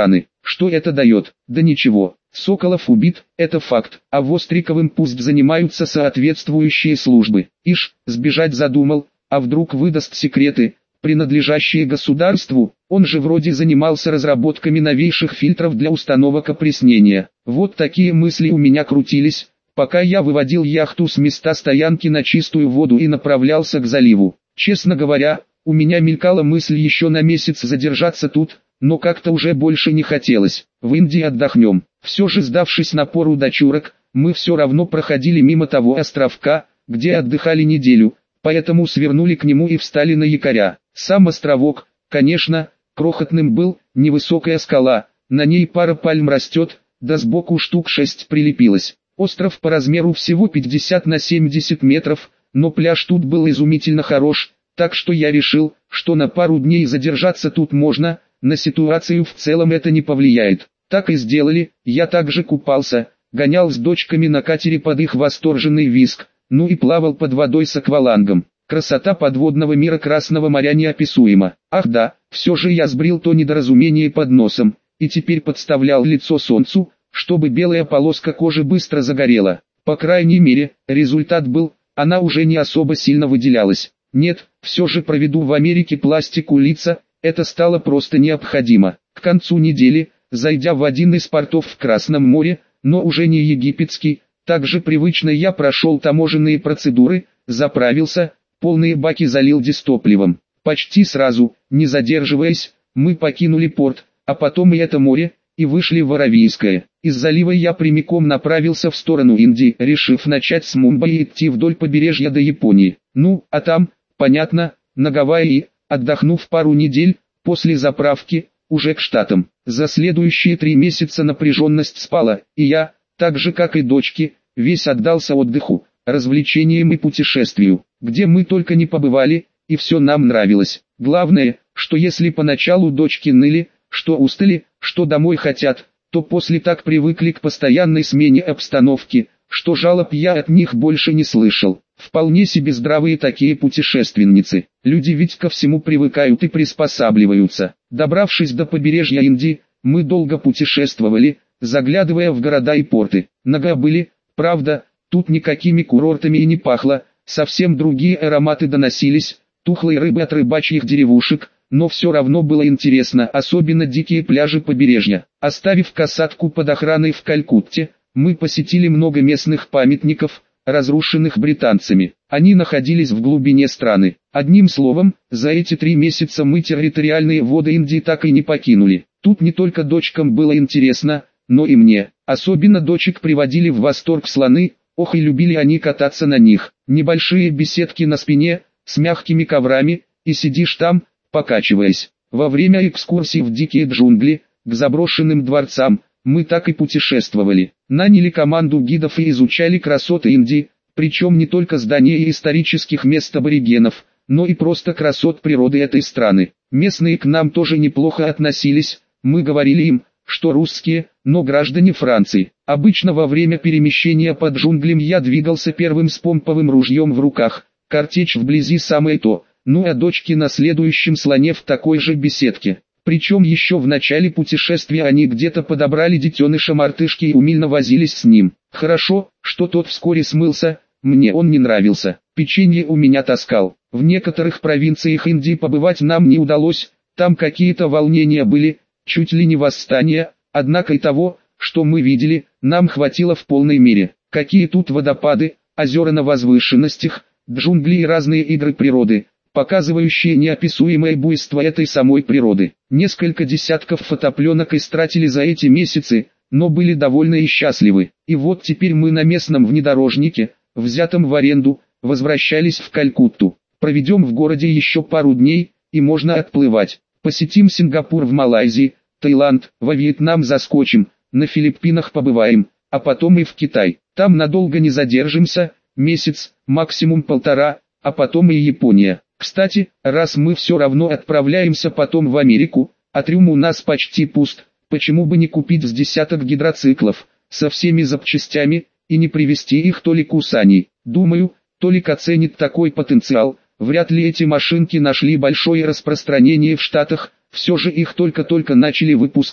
Что это дает? Да ничего. Соколов убит, это факт, а Востриковым пусть занимаются соответствующие службы. Ишь, сбежать задумал, а вдруг выдаст секреты, принадлежащие государству, он же вроде занимался разработками новейших фильтров для установок опреснения. Вот такие мысли у меня крутились, пока я выводил яхту с места стоянки на чистую воду и направлялся к заливу. Честно говоря, у меня мелькала мысль еще на месяц задержаться тут, но как-то уже больше не хотелось. В Индии отдохнем. Все же, сдавшись напору дочурок, мы все равно проходили мимо того островка, где отдыхали неделю, поэтому свернули к нему и встали на якоря. Сам островок, конечно, крохотным был, невысокая скала, на ней пара пальм растет, да сбоку штук шесть прилепилось. Остров по размеру всего пятьдесят на семьдесят метров, но пляж тут был изумительно хорош, так что я решил, что на пару дней задержаться тут можно, на ситуацию в целом это не повлияет. Так и сделали, я также купался, гонял с дочками на катере под их восторженный визг, ну и плавал под водой с аквалангом. Красота подводного мира Красного моря неописуема. Ах да, все же я сбрил то недоразумение под носом, и теперь подставлял лицо солнцу, чтобы белая полоска кожи быстро загорела. По крайней мере, результат был, она уже не особо сильно выделялась. Нет, все же проведу в Америке пластику лица, это стало просто необходимо. К концу недели, зайдя в один из портов в Красном море, но уже не египетский, также привычно я прошел таможенные процедуры, заправился, полные баки залил дистопливом. Почти сразу, не задерживаясь, мы покинули порт, а потом и это море, и вышли в Аравийское. Из залива я прямиком направился в сторону Индии, решив начать с Мумбаи и идти вдоль побережья до Японии. Ну, а там, понятно, на Гавайи, отдохнув пару недель, после заправки, уже к Штатам. За следующие три месяца напряженность спала, и я, так же как и дочки, весь отдался отдыху, развлечениям и путешествию, где мы только не побывали, и все нам нравилось. Главное, что если поначалу дочки ныли, что устали, что домой хотят, то после так привыкли к постоянной смене обстановки, что жалоб я от них больше не слышал. Вполне себе здравые такие путешественницы. Люди ведь ко всему привыкают и приспосабливаются. Добравшись до побережья Индии, мы долго путешествовали, заглядывая в города и порты. Нога были, правда, тут никакими курортами и не пахло, совсем другие ароматы доносились, тухлой рыбы от рыбачьих деревушек, но все равно было интересно, особенно дикие пляжи побережья. Оставив касатку под охраной в Калькутте, мы посетили много местных памятников, разрушенных британцами. Они находились в глубине страны. Одним словом, за эти три месяца мы территориальные воды Индии так и не покинули. Тут не только дочкам было интересно, но и мне. Особенно дочек приводили в восторг слоны, ох и любили они кататься на них. Небольшие беседки на спине, с мягкими коврами, и сидишь там, покачиваясь. Во время экскурсий в дикие джунгли, к заброшенным дворцам, мы так и путешествовали. Наняли команду гидов и изучали красоты Индии, причем не только здания и исторических мест аборигенов, но и просто красот природы этой страны. Местные к нам тоже неплохо относились, мы говорили им, что русские, но граждане Франции. Обычно во время перемещения под джунглям я двигался первым с помповым ружьем в руках, картечь вблизи самое то, ну а дочки на следующем слоне в такой же беседке. Причем еще в начале путешествия они где-то подобрали детеныша мартышки и умильно возились с ним. Хорошо, что тот вскоре смылся, мне он не нравился. Печенье у меня таскал. В некоторых провинциях Индии побывать нам не удалось, там какие-то волнения были, чуть ли не восстания, однако и того, что мы видели, нам хватило в полной мере. Какие тут водопады, озера на возвышенностях, джунгли и разные игры природы, показывающие неописуемое буйство этой самой природы. Несколько десятков фотопленок истратили за эти месяцы, но были довольны и счастливы. И вот теперь мы на местном внедорожнике, взятом в аренду, возвращались в Калькутту. Проведем в городе еще пару дней, и можно отплывать. Посетим Сингапур в Малайзии, Таиланд, во Вьетнам заскочим, на Филиппинах побываем, а потом и в Китай. Там надолго не задержимся, месяц, максимум полтора, а потом и Япония. Кстати, раз мы все равно отправляемся потом в Америку, а трюм у нас почти пуст, почему бы не купить с десяток гидроциклов, со всеми запчастями, и не привезти их Толику с Аней. Думаю, Толик оценит такой потенциал, вряд ли эти машинки нашли большое распространение в Штатах, все же их только-только начали выпускать,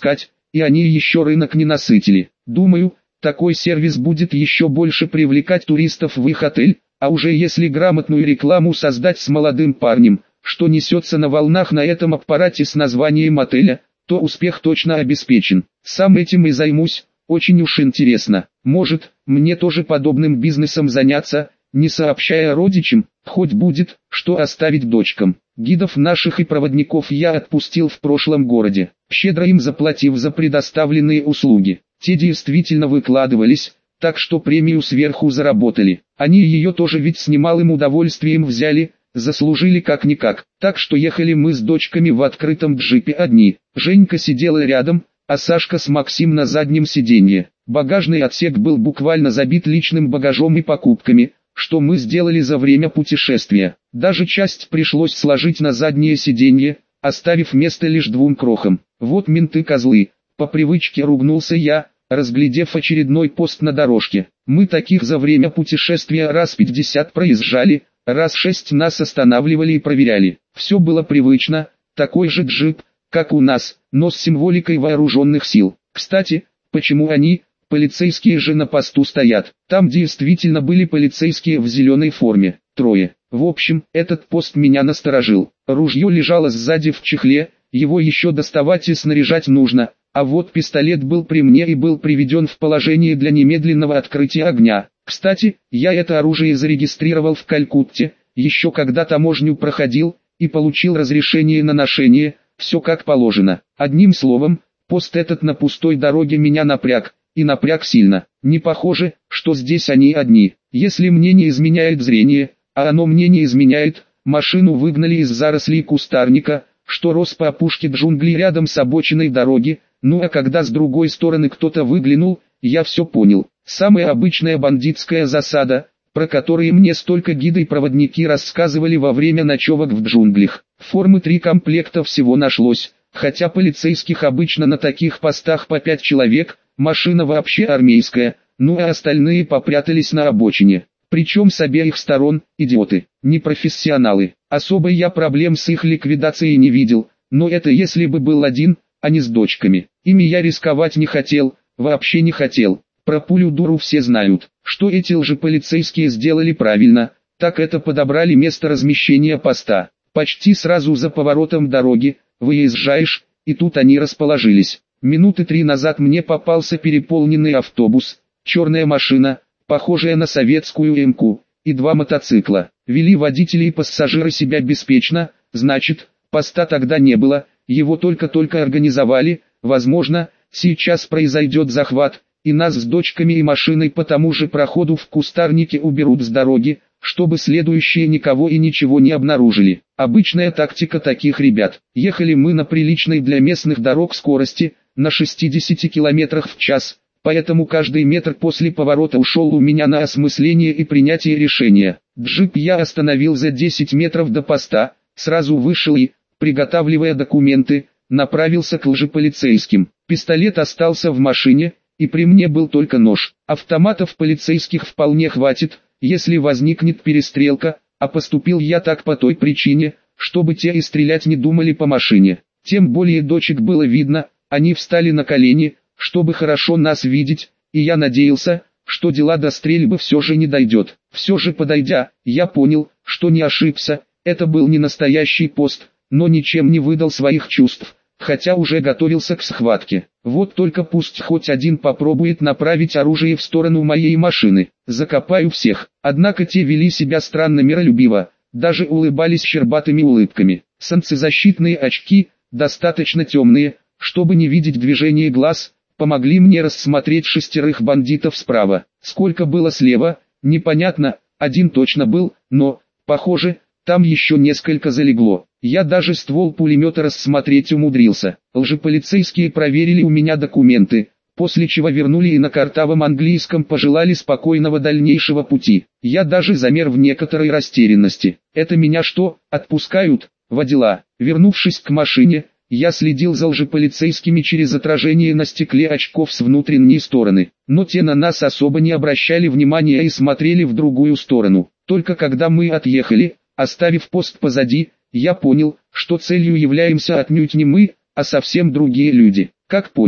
и они еще рынок не насытили. Думаю, такой сервис будет еще больше привлекать туристов в их отель, а уже если грамотную рекламу создать с молодым парнем, что несется на волнах на этом аппарате с названием отеля, то успех точно обеспечен. Сам этим и займусь, очень уж интересно. Может, мне тоже подобным бизнесом заняться, не сообщая родичам, хоть будет, что оставить дочкам. Гидов наших и проводников я отпустил в прошлом городе, щедро им заплатив за предоставленные услуги. Те действительно выкладывались, так что премию сверху заработали. Они ее тоже ведь с немалым удовольствием взяли, заслужили как-никак. Так что ехали мы с дочками в открытом джипе одни. Женька сидела рядом, а Сашка с Максим на заднем сиденье. Багажный отсек был буквально забит личным багажом и покупками, что мы сделали за время путешествия. Даже часть пришлось сложить на заднее сиденье, оставив место лишь двум крохам. Вот менты-козлы, по привычке ругнулся я, разглядев очередной пост на дорожке. Мы таких за время путешествия раз пятьдесят проезжали, раз шесть нас останавливали и проверяли. Все было привычно, такой же джип, как у нас, но с символикой вооруженных сил. Кстати, почему они, полицейские же на посту стоят? Там действительно были полицейские в зеленой форме, трое. В общем, этот пост меня насторожил. Ружье лежало сзади в чехле, его еще доставать и снаряжать нужно, а вот пистолет был при мне и был приведен в положение для немедленного открытия огня. Кстати, я это оружие зарегистрировал в Калькутте, еще когда таможню проходил, и получил разрешение на ношение, все как положено. Одним словом, пост этот на пустой дороге меня напряг, и напряг сильно. Не похоже, что здесь они одни. Если мне не изменяет зрение, а оно мне не изменяет, машину выгнали из зарослей кустарника, что рос по опушке джунглей рядом с обочиной дороги, ну а когда с другой стороны кто-то выглянул, я все понял. Самая обычная бандитская засада, про которые мне столько гиды и проводники рассказывали во время ночевок в джунглях. Формы три комплекта всего нашлось, хотя полицейских обычно на таких постах по пять человек, машина вообще армейская, ну а остальные попрятались на обочине. Причем с обеих сторон, идиоты, непрофессионалы. Особо я проблем с их ликвидацией не видел, но это если бы был один, а не с дочками. Ими я рисковать не хотел, вообще не хотел. Про пулю-дуру все знают, что эти лжеполицейские сделали правильно, так это подобрали место размещения поста. Почти сразу за поворотом дороги, выезжаешь, и тут они расположились. Минуты три назад мне попался переполненный автобус, черная машина, похожая на советскую М-ку, и два мотоцикла. Вели водители и пассажиры себя беспечно, значит, поста тогда не было, его только-только организовали, возможно, сейчас произойдет захват, и нас с дочками и машиной по тому же проходу в кустарнике уберут с дороги, чтобы следующие никого и ничего не обнаружили. Обычная тактика таких ребят. Ехали мы на приличной для местных дорог скорости, на шестидесяти километрах в час, поэтому каждый метр после поворота ушел у меня на осмысление и принятие решения. Джип я остановил за десять метров до поста, сразу вышел и, приготавливая документы, направился к лжеполицейским. Пистолет остался в машине, и при мне был только нож. Автоматов полицейских вполне хватит, если возникнет перестрелка, а поступил я так по той причине, чтобы те и стрелять не думали по машине. Тем более дочек было видно, они встали на колени, чтобы хорошо нас видеть, и я надеялся, что дела до стрельбы все же не дойдет. Все же подойдя, я понял, что не ошибся, это был не настоящий пост, но ничем не выдал своих чувств, хотя уже готовился к схватке. Вот только пусть хоть один попробует направить оружие в сторону моей машины, закопаю всех. Однако те вели себя странно миролюбиво, даже улыбались щербатыми улыбками. Солнцезащитные очки, достаточно темные, чтобы не видеть движение глаз, помогли мне рассмотреть шестерых бандитов справа. Сколько было слева, непонятно, один точно был, но, похоже, там еще несколько залегло. Я даже ствол пулемета рассмотреть умудрился. Лжеполицейские проверили у меня документы, после чего вернули и на картавом английском пожелали спокойного дальнейшего пути. Я даже замер в некоторой растерянности. Это меня что, отпускают? Водила. Вернувшись к машине, я следил за лжеполицейскими через отражение на стекле очков с внутренней стороны. Но те на нас особо не обращали внимания и смотрели в другую сторону. Только когда мы отъехали, оставив пост позади, я понял, что целью являемся отнюдь не мы, а совсем другие люди. Как понял?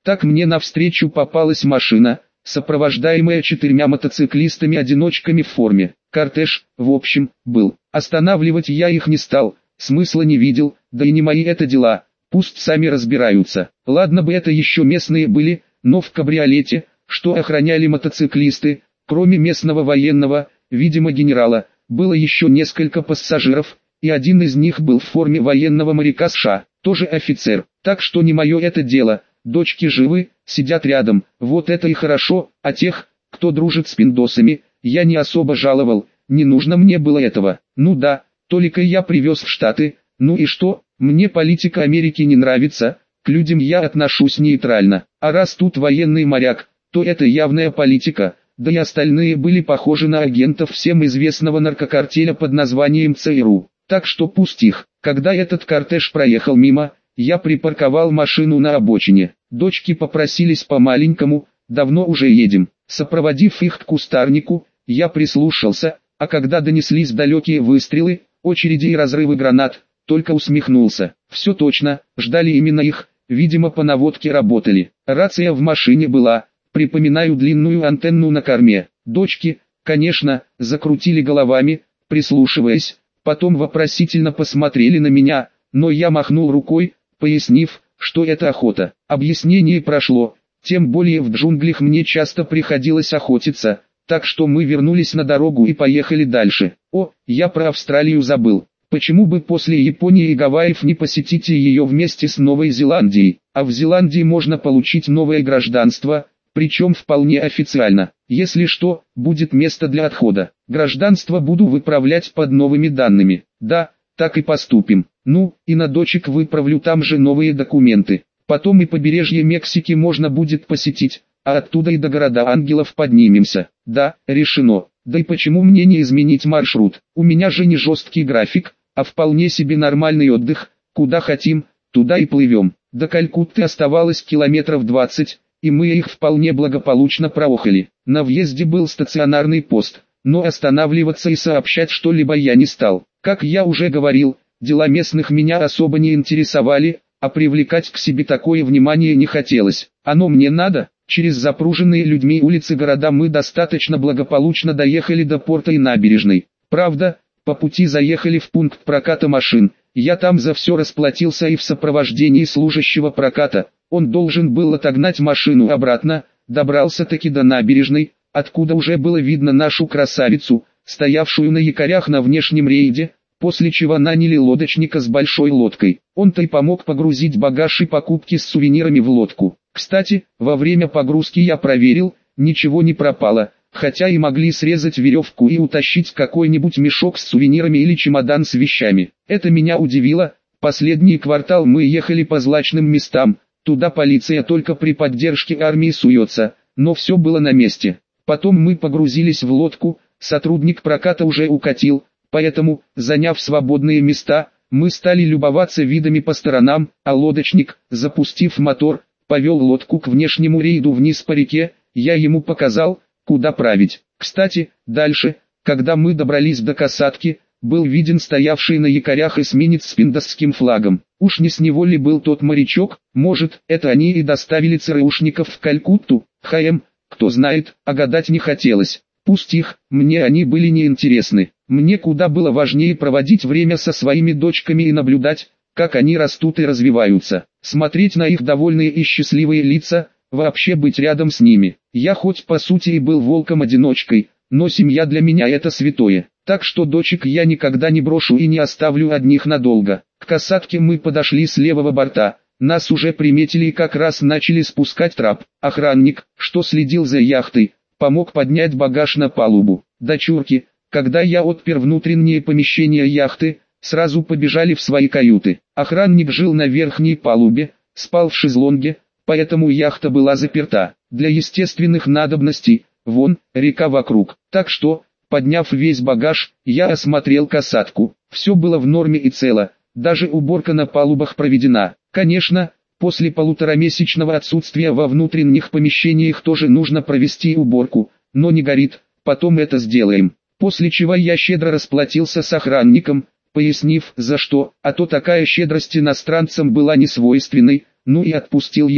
Так мне навстречу попалась машина, сопровождаемая четырьмя мотоциклистами-одиночками в форме. Кортеж, в общем, был. Останавливать я их не стал, смысла не видел, да и не мои это дела, пусть сами разбираются. Ладно бы это еще местные были, но в кабриолете, что охраняли мотоциклисты, кроме местного военного, видимо генерала, было еще несколько пассажиров, и один из них был в форме военного моряка США, тоже офицер. Так что не мое это дело, дочки живы, сидят рядом, вот это и хорошо, а тех, кто дружит с пиндосами, я не особо жаловал, не нужно мне было этого. Ну да, только я привез в Штаты, ну и что, мне политика Америки не нравится, к людям я отношусь нейтрально, а раз тут военный моряк, то это явная политика. Да и остальные были похожи на агентов всем известного наркокартеля под названием ЦРУ. Так что пусть их. Когда этот кортеж проехал мимо, я припарковал машину на обочине. Дочки попросились по-маленькому, давно уже едем. Сопроводив их к кустарнику, я прислушался, а когда донеслись далекие выстрелы, очереди и разрывы гранат, только усмехнулся. Все точно, ждали именно их, видимо по наводке работали. Рация в машине была. Припоминаю длинную антенну на корме. Дочки, конечно, закрутили головами, прислушиваясь, потом вопросительно посмотрели на меня, но я махнул рукой, пояснив, что это охота. Объяснение прошло, тем более в джунглях мне часто приходилось охотиться, так что мы вернулись на дорогу и поехали дальше. О, я про Австралию забыл. Почему бы после Японии и Гавайев не посетить ее вместе с Новой Зеландией? А в Зеландии можно получить новое гражданство, причем вполне официально. Если что, будет место для отхода. Гражданство буду выправлять под новыми данными. Да, так и поступим. Ну, и на дочек выправлю там же новые документы. Потом и побережье Мексики можно будет посетить, а оттуда и до города ангелов поднимемся. Да, решено. Да и почему мне не изменить маршрут? У меня же не жесткий график, а вполне себе нормальный отдых. Куда хотим, туда и плывем. До Калькутты оставалось километров двадцать. И мы их вполне благополучно проехали. На въезде был стационарный пост, но останавливаться и сообщать что-либо я не стал. Как я уже говорил, дела местных меня особо не интересовали, а привлекать к себе такое внимание не хотелось. Оно мне надо? Через запруженные людьми улицы города мы достаточно благополучно доехали до порта и набережной. Правда, по пути заехали в пункт проката машин. Я там за все расплатился и в сопровождении служащего проката. Он должен был отогнать машину обратно, добрался-таки до набережной, откуда уже было видно нашу красавицу, стоявшую на якорях на внешнем рейде, после чего наняли лодочника с большой лодкой. Он-то и помог погрузить багаж и покупки с сувенирами в лодку. Кстати, во время погрузки я проверил, ничего не пропало, хотя и могли срезать веревку и утащить какой-нибудь мешок с сувенирами или чемодан с вещами. Это меня удивило. Последний квартал мы ехали по злачным местам. Туда полиция только при поддержке армии суется, но все было на месте. Потом мы погрузились в лодку, сотрудник проката уже укатил, поэтому, заняв свободные места, мы стали любоваться видами по сторонам, а лодочник, запустив мотор, повел лодку к внешнему рейду вниз по реке, я ему показал, куда править. Кстати, дальше, когда мы добрались до касатки, был виден стоявший на якорях эсминец с пиндосским флагом. Уж не с него ли был тот морячок? Может, это они и доставили ЦРУшников в Калькутту? ХМ, кто знает, а гадать не хотелось. Пусть их, мне они были неинтересны. Мне куда было важнее проводить время со своими дочками и наблюдать, как они растут и развиваются. Смотреть на их довольные и счастливые лица, вообще быть рядом с ними. Я хоть по сути и был волком-одиночкой, но семья для меня это святое. Так что дочек я никогда не брошу и не оставлю одних надолго. К касатке мы подошли с левого борта. Нас уже приметили и как раз начали спускать трап. Охранник, что следил за яхтой, помог поднять багаж на палубу. Дочурки, когда я отпер внутренние помещения яхты, сразу побежали в свои каюты. Охранник жил на верхней палубе, спал в шезлонге, поэтому яхта была заперта. Для естественных надобностей, вон, река вокруг. Так что, подняв весь багаж, я осмотрел касатку. Все было в норме и цело, даже уборка на палубах проведена. Конечно, после полуторамесячного отсутствия во внутренних помещениях тоже нужно провести уборку, но не горит, потом это сделаем. После чего я щедро расплатился с охранником, пояснив за что, а то такая щедрость иностранцам была не свойственной, ну и отпустил его.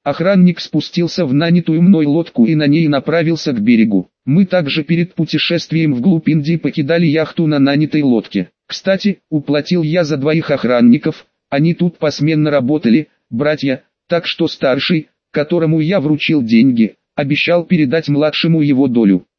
Охранник спустился в нанятую мной лодку и на ней направился к берегу. Мы также перед путешествием вглубь Индии покидали яхту на нанятой лодке. Кстати, уплатил я за двоих охранников, они тут посменно работали, братья, так что старший, которому я вручил деньги, обещал передать младшему его долю.